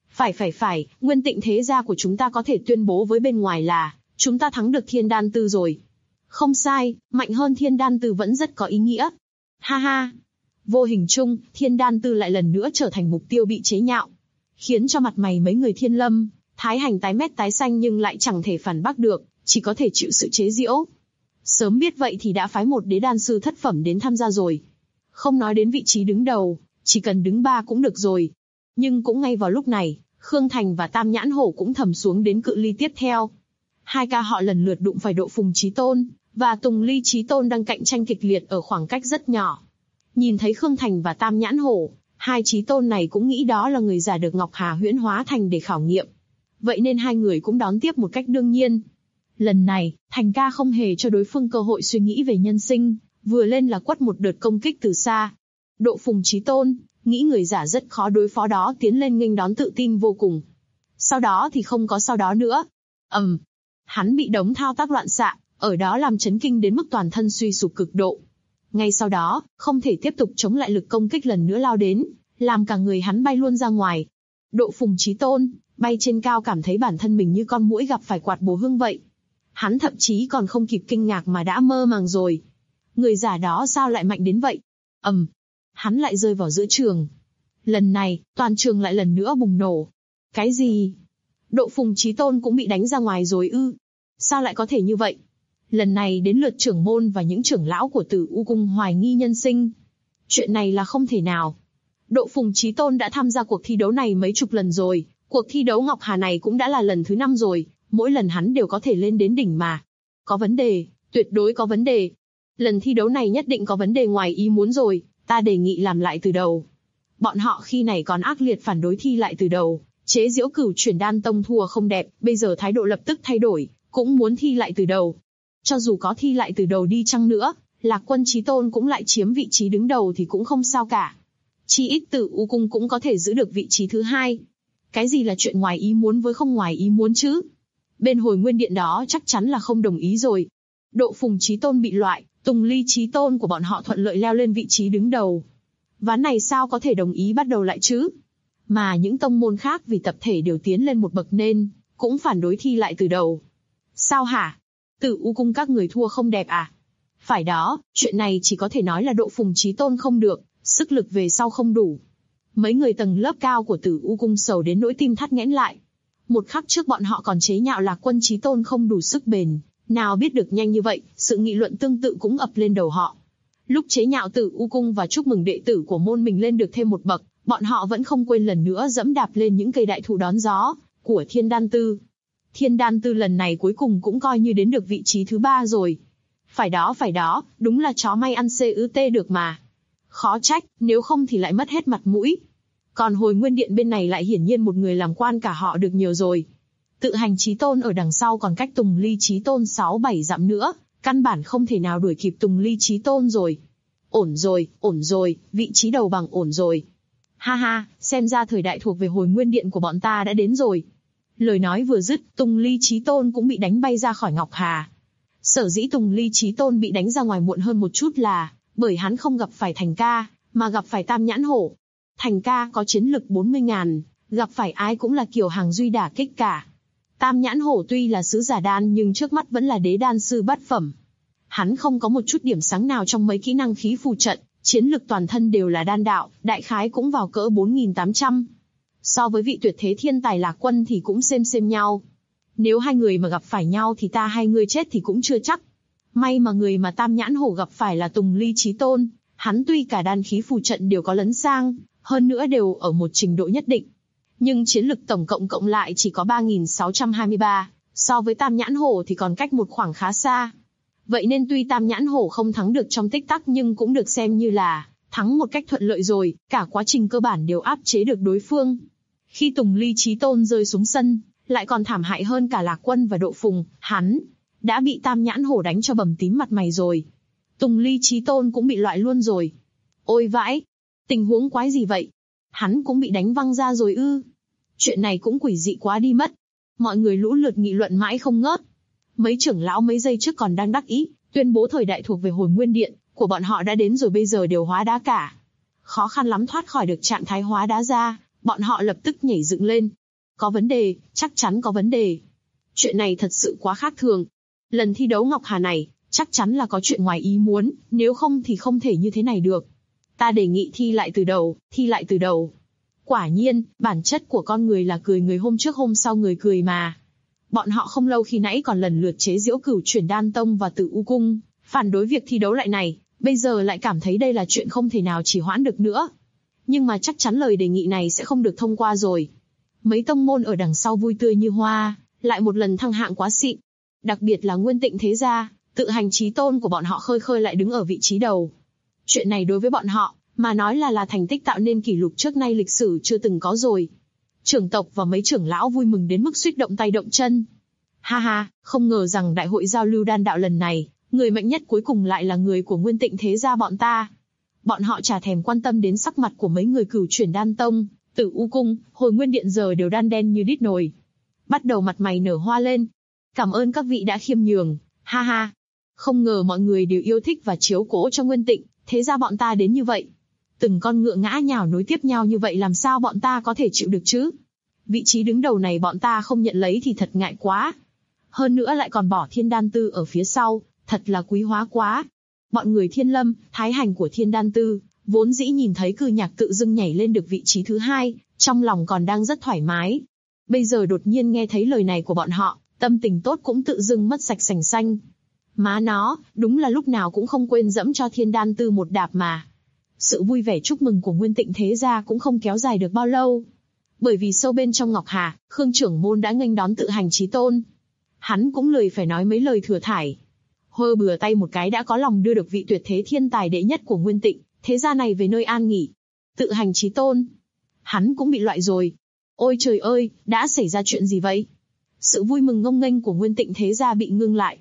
Phải, Nguyên Tịnh Thế Gia của chúng ta có thể tuyên bố với bên ngoài là chúng ta thắng được Thiên Đan Tư rồi. Không sai, mạnh hơn Thiên Đan Tư vẫn rất có ý nghĩa. Ha ha. Vô hình chung, Thiên Đan Tư lại lần nữa trở thành mục tiêu bị chế nhạo. Khiến cho mặt mày mấy người Thiên Lâm, Thái Hành tái mét tái xanh nhưng lại chẳng thể phản bác được, chỉ có thể chịu sự chế giễu. Sớm biết vậy thì đã phái một đế đan sư thất phẩm đến tham gia rồi. Không nói đến vị trí đứng đầu, chỉ cần đứng 3 cũng được rồi. Nhưng cũng ngay vào lúc này, Khương Thành và Tam Nhãn Hổ cũng thầm xuống đến cự ly tiếp theo. Hai ca họ lần lượt đụng phải Độ Phùng Chí Tôn và Tùng Ly Chí Tôn đang cạnh tranh kịch liệt ở khoảng cách rất nhỏ. Nhìn thấy Khương Thành và Tam Nhãn Hổ, hai chí tôn này cũng nghĩ đó là người giả được Ngọc Hà huyễn hóa thành để khảo nghiệm. Vậy nên hai người cũng đón tiếp một cách đương nhiên. Lần này, Thành ca không hề cho đối phương cơ hội suy nghĩ về nhân sinh, vừa lên là quất một đợt công kích từ xa. Độ Phùng Chí Tôn nghĩ người giả rất khó đối phó đó tiến lên nghênh đón tự tin vô cùng. Sau đó thì không có sau đó nữa. Hắn bị đống thao tác loạn xạ, ở đó làm chấn kinh đến mức toàn thân suy sụp cực độ. Ngay sau đó, không thể tiếp tục chống lại lực công kích lần nữa lao đến, làm cả người hắn bay luôn ra ngoài. Độ Phùng Chí Tôn bay trên cao cảm thấy bản thân mình như con muỗi gặp phải quạt bồ hương vậy. Hắn thậm chí còn không kịp kinh ngạc mà đã mơ màng rồi. Người giả đó sao lại mạnh đến vậy? Hắn lại rơi vào giữa trường. Lần này, toàn trường lại lần nữa bùng nổ. Cái gì? Độ Phùng Chí Tôn cũng bị đánh ra ngoài rồi ư? Sao lại có thể như vậy? Lần này đến lượt trưởng môn và những trưởng lão của Tử U Cung hoài nghi nhân sinh. Chuyện này là không thể nào. Độ Phùng Chí Tôn đã tham gia cuộc thi đấu này mấy chục lần rồi, cuộc thi đấu Ngọc Hà này cũng đã là lần thứ 5 rồi, mỗi lần hắn đều có thể lên đến đỉnh mà. Có vấn đề, tuyệt đối có vấn đề. Lần thi đấu này nhất định có vấn đề ngoài ý muốn rồi, ta đề nghị làm lại từ đầu. Bọn họ khi này còn ác liệt phản đối thi lại từ đầu, chế giễu Cửu Chuyển Đan Tông thua không đẹp, bây giờ thái độ lập tức thay đổi, cũng muốn thi lại từ đầu. Cho dù có thi lại từ đầu đi chăng nữa, Lạc Quân Chí Tôn cũng lại chiếm vị trí đứng đầu thì cũng không sao cả. Chí ít Tử U Cung cũng có thể giữ được vị trí thứ hai. Cái gì là chuyện ngoài ý muốn với không ngoài ý muốn chứ? Bên Hồi Nguyên Điện đó chắc chắn là không đồng ý rồi. Độ Phùng Chí Tôn bị loại, Tùng Ly Chí Tôn của bọn họ thuận lợi leo lên vị trí đứng đầu. Ván này sao có thể đồng ý bắt đầu lại chứ? Mà những tông môn khác vì tập thể đều tiến lên một bậc nên cũng phản đối thi lại từ đầu. Sao hả? Tử U Cung các người thua không đẹp à? Phải đó, chuyện này chỉ có thể nói là Độ Phùng Chí Tôn không được, sức lực về sau không đủ. Mấy người tầng lớp cao của Tử U Cung sầu đến nỗi tim thắt nghẽn lại. Một khắc trước bọn họ còn chế nhạo Lạc Quân Chí Tôn không đủ sức bền, nào biết được nhanh như vậy, sự nghị luận tương tự cũng ập lên đầu họ. Lúc chế nhạo Tử U Cung và chúc mừng đệ tử của môn mình lên được thêm một bậc, bọn họ vẫn không quên lần nữa dẫm đạp lên những cây đại thụ đón gió của Thiên Đan Tư. Thiên Đan Tư lần này cuối cùng cũng coi như đến được vị trí thứ 3 rồi. Phải đó, đúng là chó may ăn CUT được mà. Khó trách, nếu không thì lại mất hết mặt mũi. Còn Hồi Nguyên Điện bên này lại hiển nhiên một người làm quan cả họ được nhiều rồi. Tự Hành Chí Tôn ở đằng sau còn cách Tùng Ly Chí Tôn 6-7 dặm nữa, căn bản không thể nào đuổi kịp Tùng Ly Chí Tôn rồi. Ổn rồi, vị trí đầu bằng ổn rồi. Ha ha, xem ra thời đại thuộc về Hồi Nguyên Điện của bọn ta đã đến rồi. Lời nói vừa dứt, Tùng Ly Chí Tôn cũng bị đánh bay ra khỏi Ngọc Hà. Sở dĩ Tùng Ly Chí Tôn bị đánh ra ngoài muộn hơn một chút là bởi hắn không gặp phải Thành Ca, mà gặp phải Tam Nhãn Hổ. Thành Ca có chiến lực 40.000, gặp phải ai cũng là kiểu hàng duy đả kích cả. Tam Nhãn Hổ tuy là sứ giả đan nhưng trước mắt vẫn là đế đan sư bát phẩm. Hắn không có một chút điểm sáng nào trong mấy kỹ năng khí phù trận, chiến lực toàn thân đều là đan đạo, đại khái cũng vào cỡ 4.800. So với vị tuyệt thế thiên tài Lạc Quân thì cũng xem nhau. Nếu hai người mà gặp phải nhau thì ta hai người chết thì cũng chưa chắc. May mà người mà Tam Nhãn Hổ gặp phải là Tùng Ly Chí Tôn, hắn tuy cả đan khí phù trận đều có lấn sang, hơn nữa đều ở một trình độ nhất định. Nhưng chiến lực tổng cộng lại chỉ có 3.623, so với Tam Nhãn Hổ thì còn cách một khoảng khá xa. Vậy nên tuy Tam Nhãn Hổ không thắng được trong tích tắc nhưng cũng được xem như là thắng một cách thuận lợi rồi, cả quá trình cơ bản đều áp chế được đối phương. Khi Tùng Ly Chí Tôn rơi xuống sân, lại còn thảm hại hơn cả Lạc Quân và Độ Phùng, hắn đã bị Tam Nhãn Hổ đánh cho bầm tím mặt mày rồi. Tùng Ly Chí Tôn cũng bị loại luôn rồi. Ôi vãi, tình huống quái gì vậy? Hắn cũng bị đánh văng ra rồi ư? Chuyện này cũng quỷ dị quá đi mất. Mọi người lũ lượt nghị luận mãi không ngớt. Mấy trưởng lão mấy giây trước còn đang đắc ý, tuyên bố thời đại thuộc về Hồi Nguyên Điện của bọn họ đã đến rồi, bây giờ đều hóa đá cả. Khó khăn lắm thoát khỏi được trạng thái hóa đá ra, bọn họ lập tức nhảy dựng lên. Có vấn đề, chắc chắn có vấn đề. Chuyện này thật sự quá khác thường. Lần thi đấu Ngọc Hà này, chắc chắn là có chuyện ngoài ý muốn, nếu không thì không thể như thế này được. Ta đề nghị thi lại từ đầu. Quả nhiên, bản chất của con người là cười người hôm trước hôm sau người cười mà. Bọn họ không lâu khi nãy còn lần lượt chế giễu Cửu Chuyển Đan Tông và Tử U Cung, phản đối việc thi đấu lại này, bây giờ lại cảm thấy đây là chuyện không thể nào trì hoãn được nữa. Nhưng mà chắc chắn lời đề nghị này sẽ không được thông qua rồi. Mấy tông môn ở đằng sau vui tươi như hoa, lại một lần thăng hạng quá xịn. Đặc biệt là Nguyên Tịnh Thế Gia, Tự Hành Chí Tôn của bọn họ khơi lại đứng ở vị trí đầu. Chuyện này đối với bọn họ, mà nói là thành tích tạo nên kỷ lục trước nay lịch sử chưa từng có rồi. Trưởng tộc và mấy trưởng lão vui mừng đến mức suýt động tay động chân. Ha ha, không ngờ rằng đại hội giao lưu đan đạo lần này, người mạnh nhất cuối cùng lại là người của Nguyên Tịnh Thế Gia bọn ta. Bọn họ chả thèm quan tâm đến sắc mặt của mấy người Cửu Chuyển Đan Tông, Tử U Cung, Hồi Nguyên Điện giờ đều đan đen như đít nồi. Bắt đầu mặt mày nở hoa lên. Cảm ơn các vị đã khiêm nhường, ha ha. Không ngờ mọi người đều yêu thích và chiếu cố cho Nguyên Tịnh Thế Gia bọn ta đến như vậy. Từng con ngựa ngã nhào nối tiếp nhau như vậy làm sao bọn ta có thể chịu được chứ? Vị trí đứng đầu này bọn ta không nhận lấy thì thật ngại quá. Hơn nữa lại còn bỏ Thiên Đan Tư ở phía sau, thật là quý hóa quá. Bọn người Thiên Lâm, Thái Hành của Thiên Đan Tư, vốn dĩ nhìn thấy Cư Nhạc tự dưng nhảy lên được vị trí thứ 2, trong lòng còn đang rất thoải mái. Bây giờ đột nhiên nghe thấy lời này của bọn họ, tâm tình tốt cũng tự dưng mất sạch sành xanh. Má nó, đúng là lúc nào cũng không quên dẫm cho Thiên Đan Tư một đạp mà. Sự vui vẻ chúc mừng của Nguyên Tịnh Thế Gia cũng không kéo dài được bao lâu. Bởi vì sâu bên trong Ngọc Hà, Khương trưởng môn đã nghênh đón Tự Hành Chí Tôn. Hắn cũng lười phải nói mấy lời thừa thải. Hơ bừa tay một cái đã có lòng đưa được vị tuyệt thế thiên tài đệ nhất của Nguyên Tịnh Thế Gia này về nơi an nghỉ. Tự Hành Chí Tôn. Hắn cũng bị loại rồi. Ôi trời ơi, đã xảy ra chuyện gì vậy? Sự vui mừng ngông nghênh của Nguyên Tịnh Thế Gia bị ngưng lại.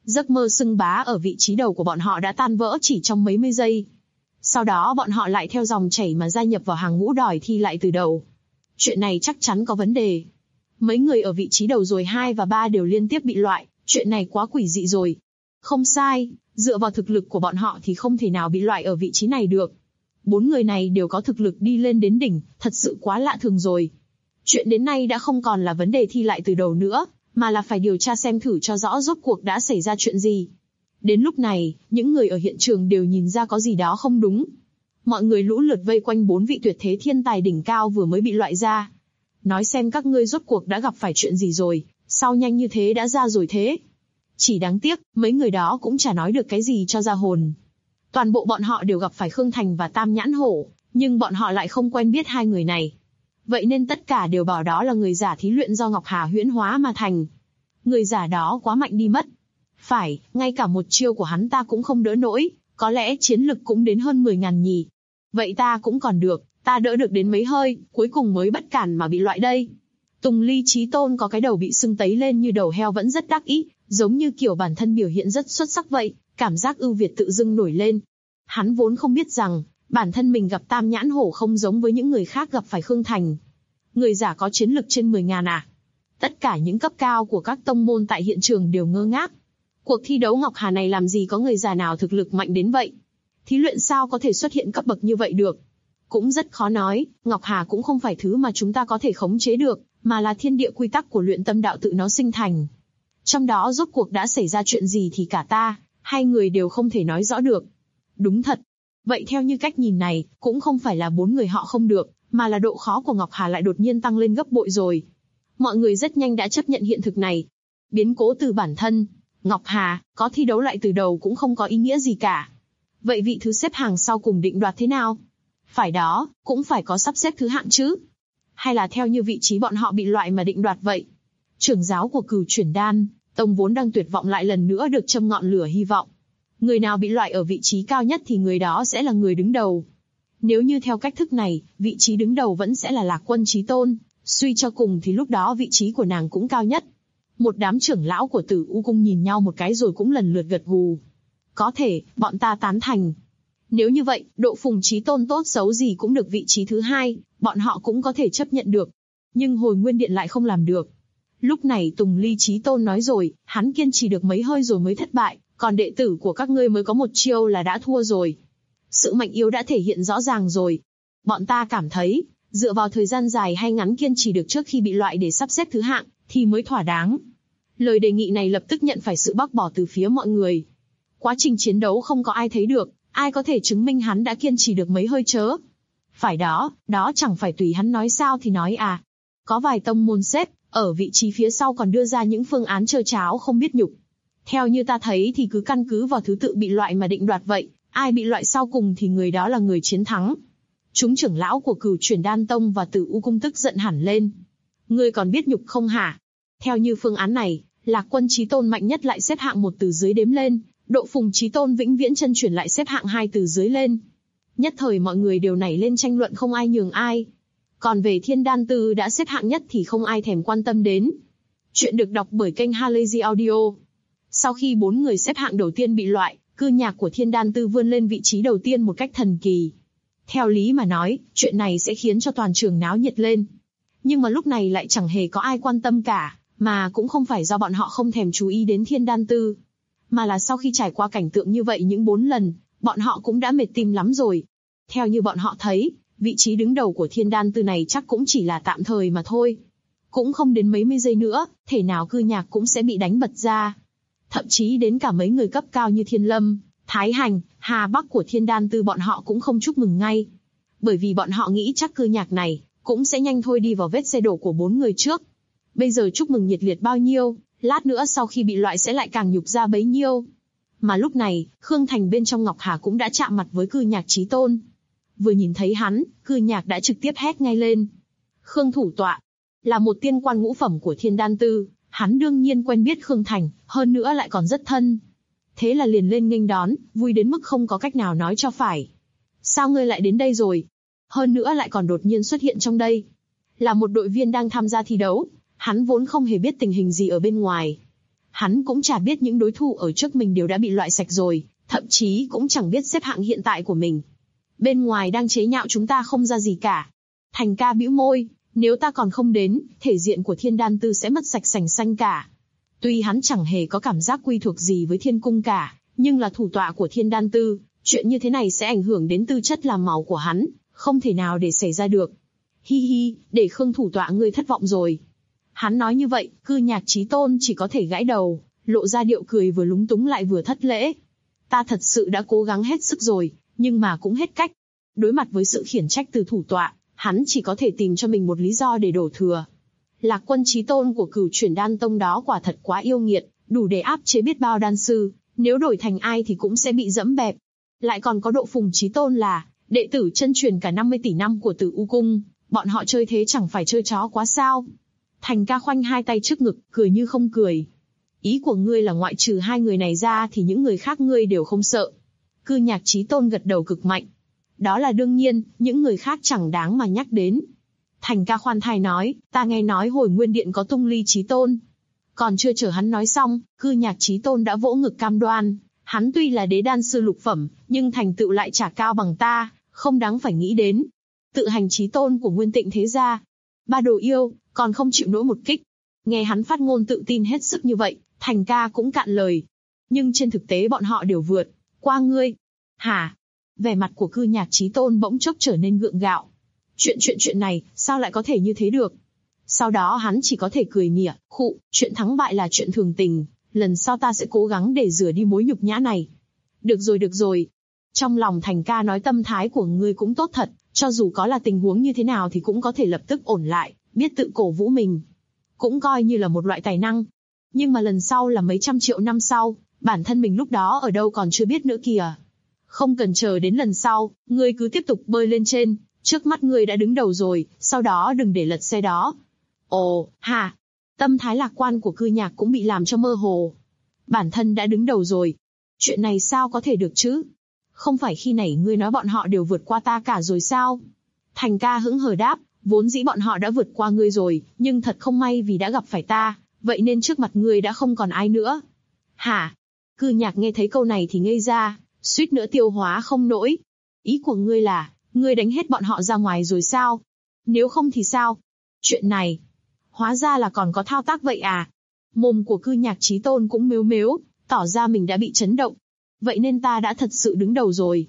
Giấc mơ xưng bá ở vị trí đầu của bọn họ đã tan vỡ chỉ trong mấy mươi giây. Sau đó bọn họ lại theo dòng chảy mà gia nhập vào hàng ngũ đòi thi lại từ đầu. Chuyện này chắc chắn có vấn đề. Mấy người ở vị trí đầu rồi 2 và 3 đều liên tiếp bị loại, chuyện này quá quỷ dị rồi. Không sai, dựa vào thực lực của bọn họ thì không thể nào bị loại ở vị trí này được. 4 người này đều có thực lực đi lên đến đỉnh, thật sự quá lạ thường rồi. Chuyện đến nay đã không còn là vấn đề thi lại từ đầu nữa, mà là phải điều tra xem thử cho rõ rốt cuộc đã xảy ra chuyện gì. Đến lúc này, những người ở hiện trường đều nhìn ra có gì đó không đúng. Mọi người lũ lượt vây quanh 4 vị tuyệt thế thiên tài đỉnh cao vừa mới bị loại ra. Nói xem các ngươi rốt cuộc đã gặp phải chuyện gì rồi, sao nhanh như thế đã ra rồi thế. Chỉ đáng tiếc, mấy người đó cũng chả nói được cái gì cho ra hồn. Toàn bộ bọn họ đều gặp phải Khương Thành và Tam Nhãn Hổ, nhưng bọn họ lại không quen biết hai người này. Vậy nên tất cả đều bảo đó là người giả thí luyện do Ngọc Hà huyễn hóa mà thành. Người giả đó quá mạnh đi mất. Phải, ngay cả một chiêu của hắn ta cũng không đỡ nổi, có lẽ chiến lực cũng đến hơn 10.000 nhỉ. Vậy ta cũng còn được, ta đỡ được đến mấy hơi, cuối cùng mới bất cản mà bị loại đây. Tùng Ly Chí Tôn có cái đầu bị sưng tấy lên như đầu heo vẫn rất đắc ý, giống như kiểu bản thân biểu hiện rất xuất sắc vậy, cảm giác ưu việt tự dưng nổi lên. Hắn vốn không biết rằng, bản thân mình gặp Tam Nhãn Hổ không giống với những người khác gặp phải Khương Thành. Người giả có chiến lực trên 10.000 à? Tất cả những cấp cao của các tông môn tại hiện trường đều ngơ ngác. Cuộc thi đấu Ngọc Hà này làm gì có người giả nào thực lực mạnh đến vậy? Thí luyện sao có thể xuất hiện cấp bậc như vậy được? Cũng rất khó nói, Ngọc Hà cũng không phải thứ mà chúng ta có thể khống chế được, mà là thiên địa quy tắc của luyện tâm đạo tự nó sinh thành. Trong đó rốt cuộc đã xảy ra chuyện gì thì cả ta, hai người đều không thể nói rõ được. Đúng thật. Vậy theo như cách nhìn này, cũng không phải là 4 người họ không được, mà là độ khó của Ngọc Hà lại đột nhiên tăng lên gấp bội rồi. Mọi người rất nhanh đã chấp nhận hiện thực này. Biến cố từ bản thân, Ngọc Hà, có thi đấu lại từ đầu cũng không có ý nghĩa gì cả. Vậy vị thứ xếp hàng sau cùng định đoạt thế nào? Phải đó, cũng phải có sắp xếp thứ hạng chứ. Hay là theo như vị trí bọn họ bị loại mà định đoạt vậy? Trưởng giáo của Cửu Chuyển Đan Tông vốn đang tuyệt vọng lại lần nữa được châm ngọn lửa hy vọng. Người nào bị loại ở vị trí cao nhất thì người đó sẽ là người đứng đầu. Nếu như theo cách thức này, vị trí đứng đầu vẫn sẽ là Lạc Quân Chí Tôn, suy cho cùng thì lúc đó vị trí của nàng cũng cao nhất. Một đám trưởng lão của Tử U Cung nhìn nhau một cái rồi cũng lần lượt gật gù. Có thể, bọn ta tán thành. Nếu như vậy, Độ Phùng Chí Tôn tốt xấu gì cũng được vị trí thứ 2, bọn họ cũng có thể chấp nhận được. Nhưng Hồi Nguyên Điện lại không làm được. Lúc này Tùng Ly Chí Tôn nói rồi, hắn kiên trì được mấy hơi rồi mới thất bại, còn đệ tử của các ngươi mới có một chiêu là đã thua rồi. Sự mạnh yếu đã thể hiện rõ ràng rồi. Bọn ta cảm thấy, dựa vào thời gian dài hay ngắn kiên trì được trước khi bị loại để sắp xếp thứ hạng, thì mới thỏa đáng. Lời đề nghị này lập tức nhận phải sự bác bỏ từ phía mọi người. Quá trình chiến đấu không có ai thấy được, ai có thể chứng minh hắn đã kiên trì được mấy hơi chớ. Phải đó, đó chẳng phải tùy hắn nói sao thì nói à. Có vài tông môn xếp, ở vị trí phía sau còn đưa ra những phương án trơ tráo không biết nhục. Theo như ta thấy thì cứ căn cứ vào thứ tự bị loại mà định đoạt vậy, ai bị loại sau cùng thì người đó là người chiến thắng. Chúng trưởng lão của Cửu Chuyển Đan Tông và Tử U Cung tức giận hẳn lên. Ngươi còn biết nhục không hả? Theo như phương án này, Lạc Quân Chí Tôn mạnh nhất lại xếp hạng 1 từ dưới đếm lên, Độ Phùng Chí Tôn vĩnh viễn chân chuyển lại xếp hạng 2 từ dưới lên. Nhất thời mọi người đều nảy lên tranh luận không ai nhường ai. Còn về Thiên Đan Tư đã xếp hạng nhất thì không ai thèm quan tâm đến. Chuyện được đọc bởi kênh Halazy Audio. Sau khi 4 người xếp hạng đầu tiên bị loại, cư nhạc của Thiên Đan Tư vươn lên vị trí đầu tiên một cách thần kỳ. Theo lý mà nói, chuyện này sẽ khiến cho toàn trường náo nhiệt lên. Nhưng mà lúc này lại chẳng hề có ai quan tâm cả, mà cũng không phải do bọn họ không thèm chú ý đến Thiên Đan Tư. Mà là sau khi trải qua cảnh tượng như vậy những 4 lần, bọn họ cũng đã mệt tim lắm rồi. Theo như bọn họ thấy, vị trí đứng đầu của Thiên Đan Tư này chắc cũng chỉ là tạm thời mà thôi. Cũng không đến mấy mươi giây nữa, thể nào cư nhạc cũng sẽ bị đánh bật ra. Thậm chí đến cả mấy người cấp cao như Thiên Lâm, Thái Hành, Hà Bắc của Thiên Đan Tư bọn họ cũng không chúc mừng ngay. Bởi vì bọn họ nghĩ chắc cư nhạc này cũng sẽ nhanh thôi đi vào vết xe đổ của 4 người trước. Bây giờ chúc mừng nhiệt liệt bao nhiêu, lát nữa sau khi bị loại sẽ lại càng nhục ra bấy nhiêu. Mà lúc này, Khương Thành bên trong Ngọc Hà cũng đã chạm mặt với cư nhạc Chí Tôn. Vừa nhìn thấy hắn, cư nhạc đã trực tiếp hét ngay lên. Khương thủ tọa, là một tiên quan ngũ phẩm của Thiên Đan Tư, hắn đương nhiên quen biết Khương Thành, hơn nữa lại còn rất thân. Thế là liền lên nghênh đón, vui đến mức không có cách nào nói cho phải. Sao ngươi lại đến đây rồi? Hơn nữa lại còn đột nhiên xuất hiện trong đây. Là một đội viên đang tham gia thi đấu, hắn vốn không hề biết tình hình gì ở bên ngoài. Hắn cũng chả biết những đối thủ ở trước mình đều đã bị loại sạch rồi, thậm chí cũng chẳng biết xếp hạng hiện tại của mình. Bên ngoài đang chế nhạo chúng ta không ra gì cả. Thành ca bĩu môi, nếu ta còn không đến, thể diện của Thiên Đan Tư sẽ mất sạch sành xanh cả. Tuy hắn chẳng hề có cảm giác quy thuộc gì với Thiên Cung cả, nhưng là thủ tọa của Thiên Đan Tư, chuyện như thế này sẽ ảnh hưởng đến tư chất làm màu của hắn, không thể nào để xảy ra được. Hi hi, để Khương thủ tọa ngươi thất vọng rồi. Hắn nói như vậy, Cư Nhạc Chí Tôn chỉ có thể gãi đầu, lộ ra điệu cười vừa lúng túng lại vừa thất lễ. Ta thật sự đã cố gắng hết sức rồi, nhưng mà cũng hết cách. Đối mặt với sự khiển trách từ thủ tọa, hắn chỉ có thể tìm cho mình một lý do để đổ thừa. Lạc Quân Chí Tôn của Cửu Chuyển Đan Tông đó quả thật quá yêu nghiệt, đủ để áp chế biết bao đan sư, nếu đổi thành ai thì cũng sẽ bị dẫm bẹp. Lại còn có Độ Phùng Chí Tôn là đệ tử chân truyền cả 50 tỷ năm của Tử U Cung, bọn họ chơi thế chẳng phải chơi chó quá sao? Thành ca khoanh hai tay trước ngực, cười như không cười. Ý của ngươi là ngoại trừ hai người này ra thì những người khác ngươi đều không sợ. Cư Nhạc Chí Tôn gật đầu cực mạnh. Đó là đương nhiên, những người khác chẳng đáng mà nhắc đến. Thành ca khoan thai nói, ta nghe nói hồi Nguyên Điện có Tung Ly Chí Tôn. Còn chưa chờ hắn nói xong, Cư Nhạc Chí Tôn đã vỗ ngực cam đoan. Hắn tuy là đế đan sư lục phẩm, nhưng thành tựu lại chả cao bằng ta, không đáng phải nghĩ đến. Tự hành Chí Tôn của Nguyên Tịnh thế gia. Ba đồ yêu, còn không chịu nổi một kích. Nghe hắn phát ngôn tự tin hết sức như vậy, Thành ca cũng cạn lời. Nhưng trên thực tế bọn họ đều vượt qua ngươi. Hả? Vẻ mặt của Cư Nhạc Chí Tôn bỗng chốc trở nên gượng gạo. Chuyện này, sao lại có thể như thế được? Sau đó hắn chỉ có thể cười mỉa, khụ, chuyện thắng bại là chuyện thường tình, lần sau ta sẽ cố gắng để rửa đi mối nhục nhã này. Được rồi. Trong lòng Thành ca nói tâm thái của ngươi cũng tốt thật, cho dù có là tình huống như thế nào thì cũng có thể lập tức ổn lại, biết tự cổ vũ mình. Cũng coi như là một loại tài năng. Nhưng mà lần sau là mấy trăm triệu năm sau, bản thân mình lúc đó ở đâu còn chưa biết nữa kìa. Không cần chờ đến lần sau, ngươi cứ tiếp tục bơi lên trên, trước mắt ngươi đã đứng đầu rồi, sau đó đừng để lật xe đó. Ồ, hả? Tâm thái lạc quan của Cư Nhạc cũng bị làm cho mơ hồ. Bản thân đã đứng đầu rồi. Chuyện này sao có thể được chứ? Không phải khi nãy ngươi nói bọn họ đều vượt qua ta cả rồi sao? Thành ca hững hờ đáp, vốn dĩ bọn họ đã vượt qua ngươi rồi, nhưng thật không may vì đã gặp phải ta, vậy nên trước mặt ngươi đã không còn ai nữa. Hả? Cư Nhạc nghe thấy câu này thì ngây ra, suýt nữa tiêu hóa không nổi. Ý của ngươi là, ngươi đánh hết bọn họ ra ngoài rồi sao? Nếu không thì sao? Chuyện này, hóa ra là còn có thao tác vậy à? Mồm của Cư Nhạc Chí Tôn cũng mếu mếu, tỏ ra mình đã bị chấn động. Vậy nên ta đã thật sự đứng đầu rồi.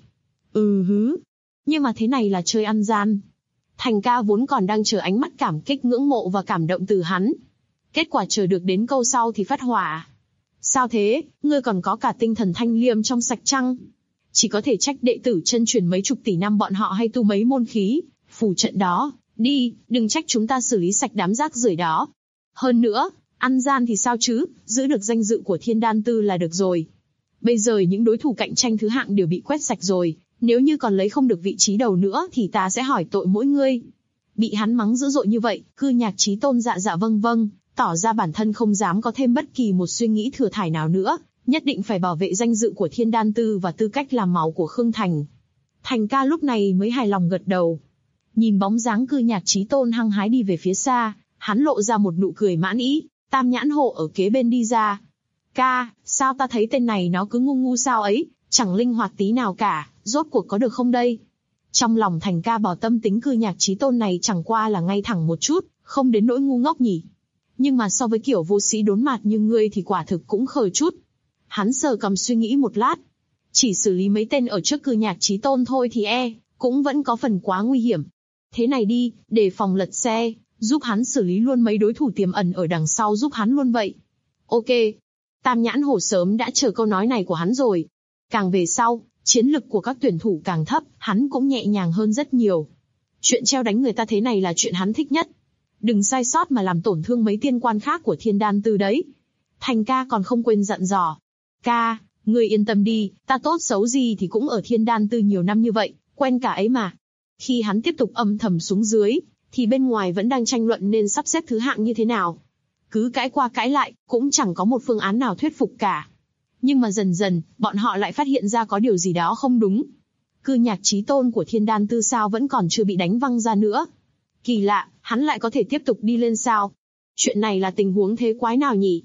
Nhưng mà thế này là chơi ăn gian. Thành ca vốn còn đang chờ ánh mắt cảm kích ngưỡng mộ và cảm động từ hắn. Kết quả chờ được đến câu sau thì phát hỏa. Sao thế, ngươi còn có cả tinh thần thanh liêm trong sạch chăng? Chỉ có thể trách đệ tử chân truyền mấy chục tỷ năm bọn họ hay tu mấy môn khí, phù trận đó. Đi, đừng trách chúng ta xử lý sạch đám rác rưởi đó. Hơn nữa, ăn gian thì sao chứ, giữ được danh dự của Thiên Đan Tư là được rồi. Bây giờ những đối thủ cạnh tranh thứ hạng đều bị quét sạch rồi, nếu như còn lấy không được vị trí đầu nữa thì ta sẽ hỏi tội mỗi ngươi. Bị hắn mắng dữ dội như vậy, Cư Nhạc Chí Tôn dạ vâng, tỏ ra bản thân không dám có thêm bất kỳ một suy nghĩ thừa thải nào nữa, nhất định phải bảo vệ danh dự của Thiên Đan Tư và tư cách làm máu của Khương Thành. Thành ca lúc này mới hài lòng gật đầu. Nhìn bóng dáng Cư Nhạc Chí Tôn hăng hái đi về phía xa, hắn lộ ra một nụ cười mãn ý. Tam Nhãn Hộ ở kế bên đi ra. Ca, sao ta thấy tên này nó cứ ngu sao ấy, chẳng linh hoạt tí nào cả, rốt cuộc có được không đây? Trong lòng Thành ca bảo tâm tính Cư Nhạc Chí Tôn này chẳng qua là ngay thẳng một chút, không đến nỗi ngu ngốc nhỉ. Nhưng mà so với kiểu vô sĩ đốn mạt như ngươi thì quả thực cũng khờ chút. Hắn sờ cầm suy nghĩ một lát. Chỉ xử lý mấy tên ở trước Cư Nhạc Chí Tôn thôi thì cũng vẫn có phần quá nguy hiểm. Thế này đi, để phòng lật xe, giúp hắn xử lý luôn mấy đối thủ tiềm ẩn ở đằng sau giúp hắn luôn vậy. Ok. Tam Nhãn Hổ sớm đã chờ câu nói này của hắn rồi. Càng về sau, chiến lực của các tuyển thủ càng thấp, hắn cũng nhẹ nhàng hơn rất nhiều. Chuyện treo đánh người ta thế này là chuyện hắn thích nhất. Đừng sai sót mà làm tổn thương mấy tiên quan khác của Thiên Đan Tư đấy. Thành ca còn không quên dặn dò. Ca, ngươi yên tâm đi, ta tốt xấu gì thì cũng ở Thiên Đan Tư nhiều năm như vậy, quen cả ấy mà. Khi hắn tiếp tục âm thầm xuống dưới, thì bên ngoài vẫn đang tranh luận nên sắp xếp thứ hạng như thế nào. Cứ cãi qua cãi lại, cũng chẳng có một phương án nào thuyết phục cả. Nhưng mà dần dần, bọn họ lại phát hiện ra có điều gì đó không đúng. Cư Nhạc Chí Tôn của Thiên Đan Tư sao vẫn còn chưa bị đánh văng ra nữa. Kỳ lạ, hắn lại có thể tiếp tục đi lên sao? Chuyện này là tình huống thế quái nào nhỉ?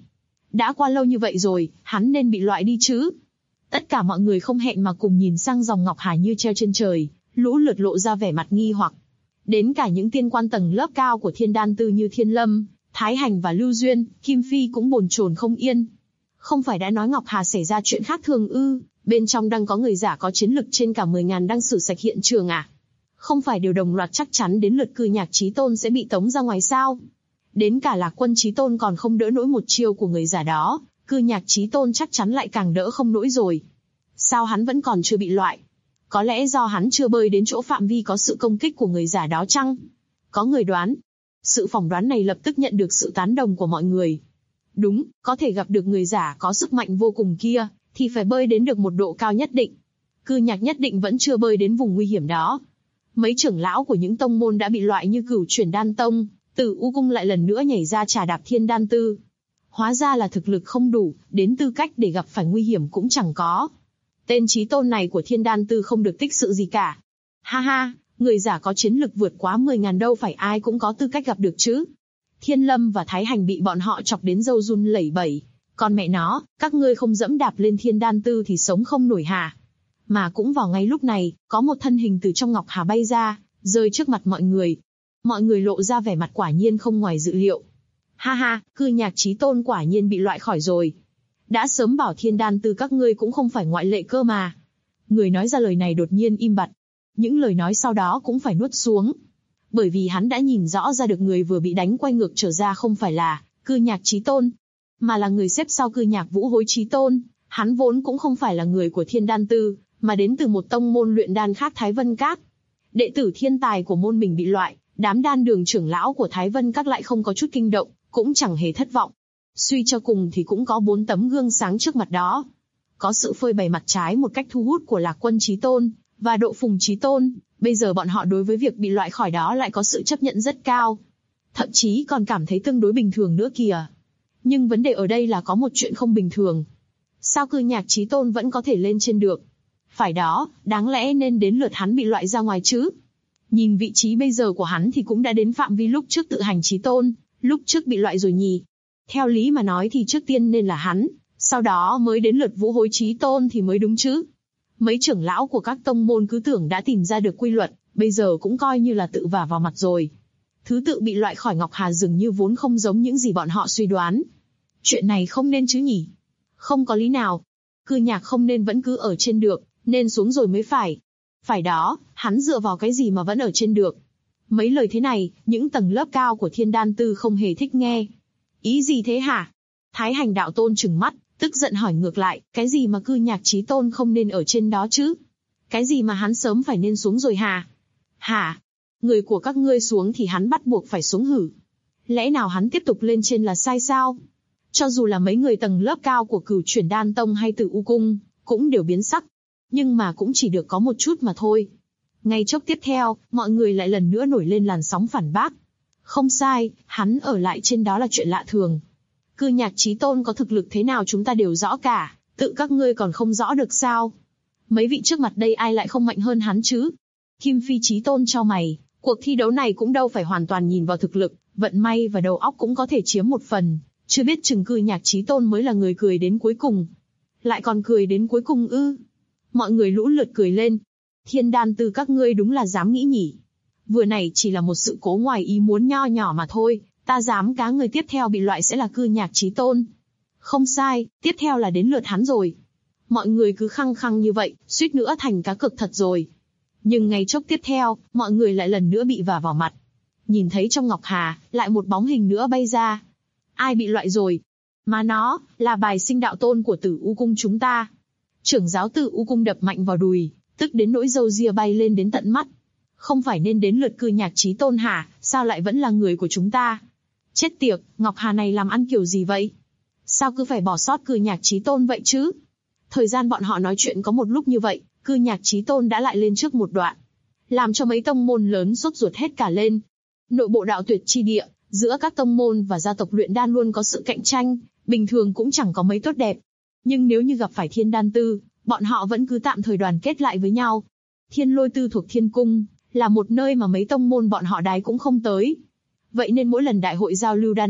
Đã qua lâu như vậy rồi, hắn nên bị loại đi chứ. Tất cả mọi người không hẹn mà cùng nhìn sang dòng Ngọc Hà như treo trên trời, lũ lượt lộ ra vẻ mặt nghi hoặc. Đến cả những tiên quan tầng lớp cao của Thiên Đan Tư như Thiên Lâm, Thái Hành và Lưu Duyên, Kim Phi cũng bồn chồn không yên. Không phải đã nói Ngọc Hà xảy ra chuyện khác thường ư? Bên trong đang có người giả có chiến lực trên cả 10.000 đang xử sạch hiện trường à? Không phải điều đồng loạt chắc chắn đến lượt Cư Nhạc Chí Tôn sẽ bị tống ra ngoài sao? Đến cả Lạc Quân Chí Tôn còn không đỡ nổi một chiêu của người giả đó, Cư Nhạc Chí Tôn chắc chắn lại càng đỡ không nổi rồi. Sao hắn vẫn còn chưa bị loại? Có lẽ do hắn chưa bơi đến chỗ phạm vi có sự công kích của người giả đó chăng? Có người đoán. Sự phỏng đoán này lập tức nhận được sự tán đồng của mọi người. Đúng, có thể gặp được người giả có sức mạnh vô cùng kia, thì phải bơi đến được một độ cao nhất định. Cư Nhạc nhất định vẫn chưa bơi đến vùng nguy hiểm đó. Mấy trưởng lão của những tông môn đã bị loại như Cửu Chuyển Đan Tông, Tử U Cung lại lần nữa nhảy ra trà đạp Thiên Đan Tư. Hóa ra là thực lực không đủ, đến tư cách để gặp phải nguy hiểm cũng chẳng có. Tên chí tôn này của Thiên Đan Tư không được tích sự gì cả. Ha ha, người giả có chiến lực vượt quá 10.000 đâu phải ai cũng có tư cách gặp được chứ. Thiên Lâm và Thái Hành bị bọn họ chọc đến râu run lẩy bẩy. Còn mẹ nó, các ngươi không dẫm đạp lên Thiên Đan Tư thì sống không nổi hả? Mà cũng vào ngay lúc này, có một thân hình từ trong Ngọc Hà bay ra, rơi trước mặt mọi người. Mọi người lộ ra vẻ mặt quả nhiên không ngoài dự liệu. Ha ha, Cư Nhạc Chí Tôn quả nhiên bị loại khỏi rồi. Đã sớm bảo Thiên Đan Tư các ngươi cũng không phải ngoại lệ cơ mà. Người nói ra lời này đột nhiên im bặt. Những lời nói sau đó cũng phải nuốt xuống. Bởi vì hắn đã nhìn rõ ra được người vừa bị đánh quay ngược trở ra không phải là Cư Nhạc Chí Tôn, mà là người xếp sau Cư Nhạc Vũ Hối Chí Tôn. Hắn vốn cũng không phải là người của Thiên Đan Tư, mà đến từ một tông môn luyện đan khác Thái Vân Các. Đệ tử thiên tài của môn mình bị loại, đám đan đường trưởng lão của Thái Vân Các lại không có chút kinh động, cũng chẳng hề thất vọng. Suy cho cùng thì cũng có 4 tấm gương sáng trước mặt đó. Có sự phơi bày mặt trái một cách thu hút của Lạc Quân Chí Tôn và Độ Phùng Chí Tôn, bây giờ bọn họ đối với việc bị loại khỏi đó lại có sự chấp nhận rất cao. Thậm chí còn cảm thấy tương đối bình thường nữa kìa. Nhưng vấn đề ở đây là có một chuyện không bình thường. Sao Cư Nhạc Chí Tôn vẫn có thể lên trên được? Phải đó, đáng lẽ nên đến lượt hắn bị loại ra ngoài chứ. Nhìn vị trí bây giờ của hắn thì cũng đã đến phạm vi lúc trước tự hành Chí Tôn, lúc trước bị loại rồi nhỉ. Theo lý mà nói thì trước tiên nên là hắn, sau đó mới đến lượt Vũ Hối Chí Tôn thì mới đúng chứ. Mấy trưởng lão của các tông môn cứ tưởng đã tìm ra được quy luật, bây giờ cũng coi như là tự vả vào mặt rồi. Thứ tự bị loại khỏi Ngọc Hà dường như vốn không giống những gì bọn họ suy đoán. Chuyện này không nên chứ nhỉ? Không có lý nào. Cư Nhạc không nên vẫn cứ ở trên được, nên xuống rồi mới phải. Phải đó, hắn dựa vào cái gì mà vẫn ở trên được? Mấy lời thế này, những tầng lớp cao của Thiên Đan Tư không hề thích nghe. Ý gì thế hả? Thái Hành đạo tôn trừng mắt, tức giận hỏi ngược lại, cái gì mà Cư Nhạc Chí Tôn không nên ở trên đó chứ? Cái gì mà hắn sớm phải nên xuống rồi hả? Hả? Người của các ngươi xuống thì hắn bắt buộc phải xuống hử? Lẽ nào hắn tiếp tục lên trên là sai sao? Cho dù là mấy người tầng lớp cao của Cửu Chuyển Đan Tông hay Tử U Cung, cũng đều biến sắc. Nhưng mà cũng chỉ được có một chút mà thôi. Ngay chốc tiếp theo, mọi người lại lần nữa nổi lên làn sóng phản bác. Không sai, hắn ở lại trên đó là chuyện lạ thường. Cư Nhạc Chí Tôn có thực lực thế nào chúng ta đều rõ cả, tự các ngươi còn không rõ được sao? Mấy vị trước mặt đây ai lại không mạnh hơn hắn chứ? Kim Phi Chí Tôn chau mày, cuộc thi đấu này cũng đâu phải hoàn toàn nhìn vào thực lực, vận may và đầu óc cũng có thể chiếm một phần, chưa biết chừng Cư Nhạc Chí Tôn mới là người cười đến cuối cùng. Lại còn cười đến cuối cùng ư? Mọi người lũ lượt cười lên. Thiên Đan Tư các ngươi đúng là dám nghĩ nhỉ? Vừa này chỉ là một sự cố ngoài ý muốn nho nhỏ mà thôi, ta dám cá người tiếp theo bị loại sẽ là Cư Nhạc Chí Tôn. Không sai, tiếp theo là đến lượt hắn rồi. Mọi người cứ khăng khăng như vậy, suýt nữa thành cá cược thật rồi. Nhưng ngay chốc tiếp theo, mọi người lại lần nữa bị vả vào mặt. Nhìn thấy trong Ngọc Hà, lại một bóng hình nữa bay ra. Ai bị loại rồi? Mà nó, là Bài Sinh đạo tôn của Tử U Cung chúng ta. Trưởng giáo Tử U Cung đập mạnh vào đùi, tức đến nỗi râu ria bay lên đến tận mắt. Không phải nên đến lượt Cư Nhạc Chí Tôn hả, sao lại vẫn là người của chúng ta? Chết tiệt, Ngọc Hà này làm ăn kiểu gì vậy? Sao cứ phải bỏ sót Cư Nhạc Chí Tôn vậy chứ? Thời gian bọn họ nói chuyện có một lúc như vậy, Cư Nhạc Chí Tôn đã lại lên trước một đoạn. Làm cho mấy tông môn lớn sốt ruột hết cả lên. Nội bộ đạo tuyệt chi địa, giữa các tông môn và gia tộc luyện đan luôn có sự cạnh tranh, bình thường cũng chẳng có mấy tốt đẹp. Nhưng nếu như gặp phải Thiên Đan Tư, bọn họ vẫn cứ tạm thời đoàn kết lại với nhau. Thiên Lôi Tư thuộc Thiên Cung, là một nơi mà mấy tông môn bọn họ đái cũng không tới. Vậy nên mỗi lần đại hội giao lưu đan đạo,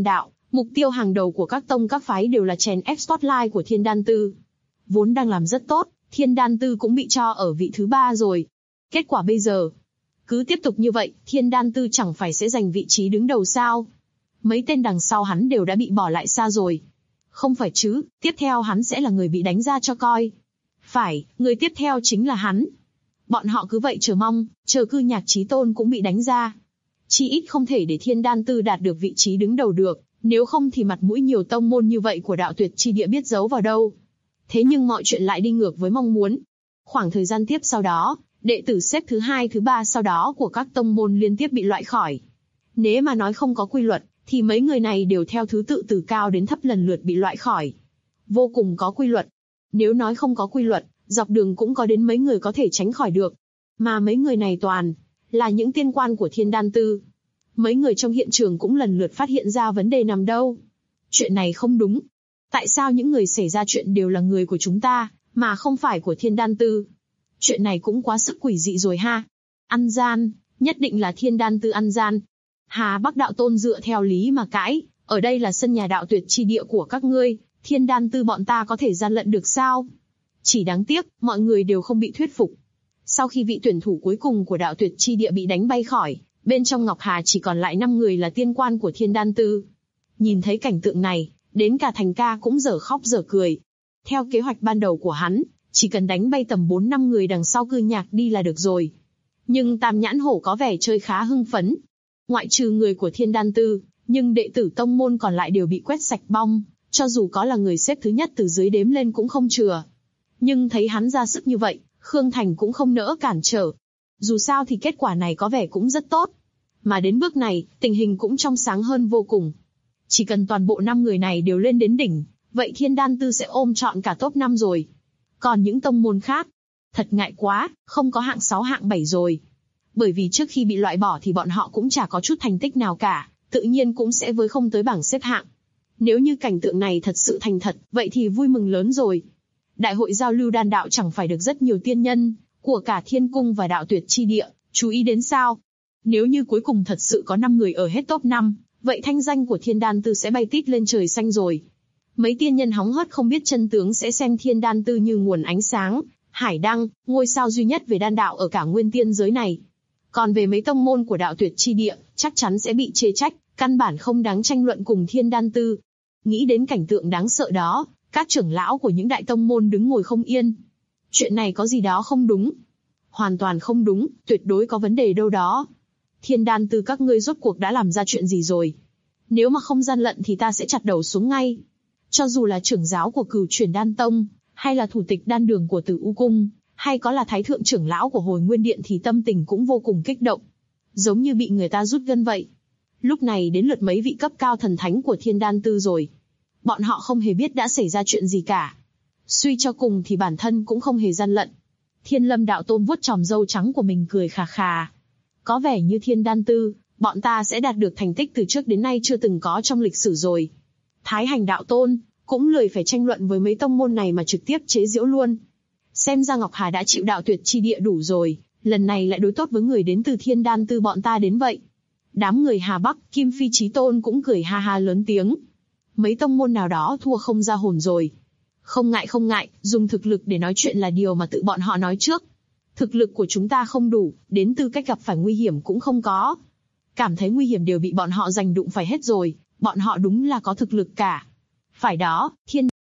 Mục tiêu hàng đầu của các tông các phái đều là chèn ép spotlight của Thiên Đan Tư. Vốn đang làm rất tốt, Thiên Đan Tư cũng bị cho ở vị thứ 3 rồi. Kết quả bây giờ, cứ tiếp tục như vậy, Thiên Đan Tư chẳng phải sẽ giành vị trí đứng đầu sao? Mấy tên đằng sau hắn đều đã bị bỏ lại xa rồi. Không phải chứ, tiếp theo hắn sẽ là người bị đánh ra cho coi. Phải, người tiếp theo chính là hắn. Bọn họ cứ vậy chờ mong, chờ Cư Nhạc Chí Tôn cũng bị đánh ra. Chỉ ít không thể để Thiên Đan Tư đạt được vị trí đứng đầu được, nếu không thì mặt mũi nhiều tông môn như vậy của Đạo Tuyệt Chi Địa biết giấu vào đâu. Thế nhưng mọi chuyện lại đi ngược với mong muốn. Khoảng thời gian tiếp sau đó, đệ tử xếp thứ 2, thứ 3 sau đó của các tông môn liên tiếp bị loại khỏi. Nếu mà nói không có quy luật, thì mấy người này đều theo thứ tự từ cao đến thấp lần lượt bị loại khỏi. Vô cùng có quy luật. Nếu nói không có quy luật, dọc đường cũng có đến mấy người có thể tránh khỏi được. Mà mấy người này toàn là những tiên quan của Thiên Đan Tư. Mấy người trong hiện trường cũng lần lượt phát hiện ra vấn đề nằm đâu. Chuyện này không đúng. Tại sao những người xảy ra chuyện đều là người của chúng ta, mà không phải của Thiên Đan Tư? Chuyện này cũng quá sức quỷ dị rồi ha. Ăn gian, nhất định là Thiên Đan Tư ăn gian. Hà Bắc Đạo Tôn dựa theo lý mà cãi, ở đây là sân nhà Đạo Tuyệt Chi Địa của các ngươi, Thiên Đan Tư bọn ta có thể gian lận được sao? Chỉ đáng tiếc, mọi người đều không bị thuyết phục. Sau khi vị tuyển thủ cuối cùng của Đạo Tuyệt Chi Địa bị đánh bay khỏi, bên trong Ngọc Hà chỉ còn lại 5 người là tiên quan của Thiên Đan Tư. Nhìn thấy cảnh tượng này, đến cả Thành Ca cũng dở khóc dở cười. Theo kế hoạch ban đầu của hắn, chỉ cần đánh bay tầm 4-5 người đằng sau Cư Nhạc đi là được rồi. Nhưng Tam Nhãn Hổ có vẻ chơi khá hưng phấn. Ngoại trừ người của Thiên Đan Tư, nhưng đệ tử tông môn còn lại đều bị quét sạch bong, cho dù có là người xếp thứ nhất từ dưới đếm lên cũng không chừa. Nhưng thấy hắn ra sức như vậy, Khương Thành cũng không nỡ cản trở. Dù sao thì kết quả này có vẻ cũng rất tốt. Mà đến bước này, tình hình cũng trong sáng hơn vô cùng. Chỉ cần toàn bộ 5 người này đều lên đến đỉnh, vậy Thiên Đan Tư sẽ ôm trọn cả top 5 rồi. Còn những tông môn khác, thật ngại quá, không có hạng 6 hạng 7 rồi. Bởi vì trước khi bị loại bỏ thì bọn họ cũng chả có chút thành tích nào cả, tự nhiên cũng sẽ với không tới bảng xếp hạng. Nếu như cảnh tượng này thật sự thành thật, vậy thì vui mừng lớn rồi. Đại hội giao lưu đan đạo chẳng phải được rất nhiều tiên nhân của cả Thiên Cung và Đạo Tuyệt Chi Địa chú ý đến sao? Nếu như cuối cùng thật sự có 5 người ở hết top 5, vậy thanh danh của Thiên Đan Tư sẽ bay tít lên trời xanh rồi. Mấy tiên nhân hóng hớt không biết chân tướng sẽ xem Thiên Đan Tư như nguồn ánh sáng, hải đăng, ngôi sao duy nhất về đan đạo ở cả nguyên tiên giới này. Còn về mấy tông môn của Đạo Tuyệt Chi Địa, chắc chắn sẽ bị chê trách, căn bản không đáng tranh luận cùng Thiên Đan Tư. Nghĩ đến cảnh tượng đáng sợ đó, các trưởng lão của những đại tông môn đứng ngồi không yên. Chuyện này có gì đó không đúng. Hoàn toàn không đúng, tuyệt đối có vấn đề đâu đó. Thiên Đan Tư các ngươi rốt cuộc đã làm ra chuyện gì rồi? Nếu mà không gian lận thì ta sẽ chặt đầu xuống ngay. Cho dù là trưởng giáo của Cửu Chuyển Đan Tông, hay là thủ tịch đan đường của Tử U Cung, hay có là thái thượng trưởng lão của Hồi Nguyên Điện thì tâm tình cũng vô cùng kích động. Giống như bị người ta rút gân vậy. Lúc này đến lượt mấy vị cấp cao thần thánh của Thiên Đan Tư rồi. Bọn họ không hề biết đã xảy ra chuyện gì cả. Suy cho cùng thì bản thân cũng không hề gian lận. Thiên Lâm Đạo Tôn vuốt chòm râu trắng của mình cười khà khà. Có vẻ như Thiên Đan Tư, bọn ta sẽ đạt được thành tích từ trước đến nay chưa từng có trong lịch sử rồi. Thái Hành Đạo Tôn cũng lười phải tranh luận với mấy tông môn này mà trực tiếp chế giễu luôn. Xem ra Ngọc Hà đã chịu Đạo Tuyệt Chi Địa đủ rồi, lần này lại đối tốt với người đến từ Thiên Đan Tư bọn ta đến vậy. Đám người Hà Bắc, Kim Phi Chí Tôn cũng cười ha ha lớn tiếng. Mấy tông môn nào đó thua không ra hồn rồi. Không ngại, dùng thực lực để nói chuyện là điều mà tự bọn họ nói trước. Thực lực của chúng ta không đủ, đến tư cách gặp phải nguy hiểm cũng không có. Cảm thấy nguy hiểm đều bị bọn họ giành đụng phải hết rồi, bọn họ đúng là có thực lực cả. Phải đó,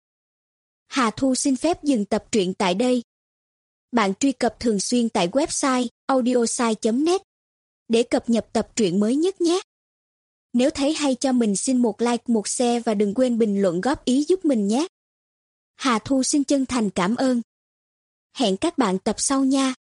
Hà Thu xin phép dừng tập truyện tại đây. Bạn truy cập thường xuyên tại website audiosai.net để cập nhật tập truyện mới nhất nhé. Nếu thấy hay cho mình xin một like, một share và đừng quên bình luận góp ý giúp mình nhé. Hà Thu xin chân thành cảm ơn. Hẹn các bạn tập sau nha.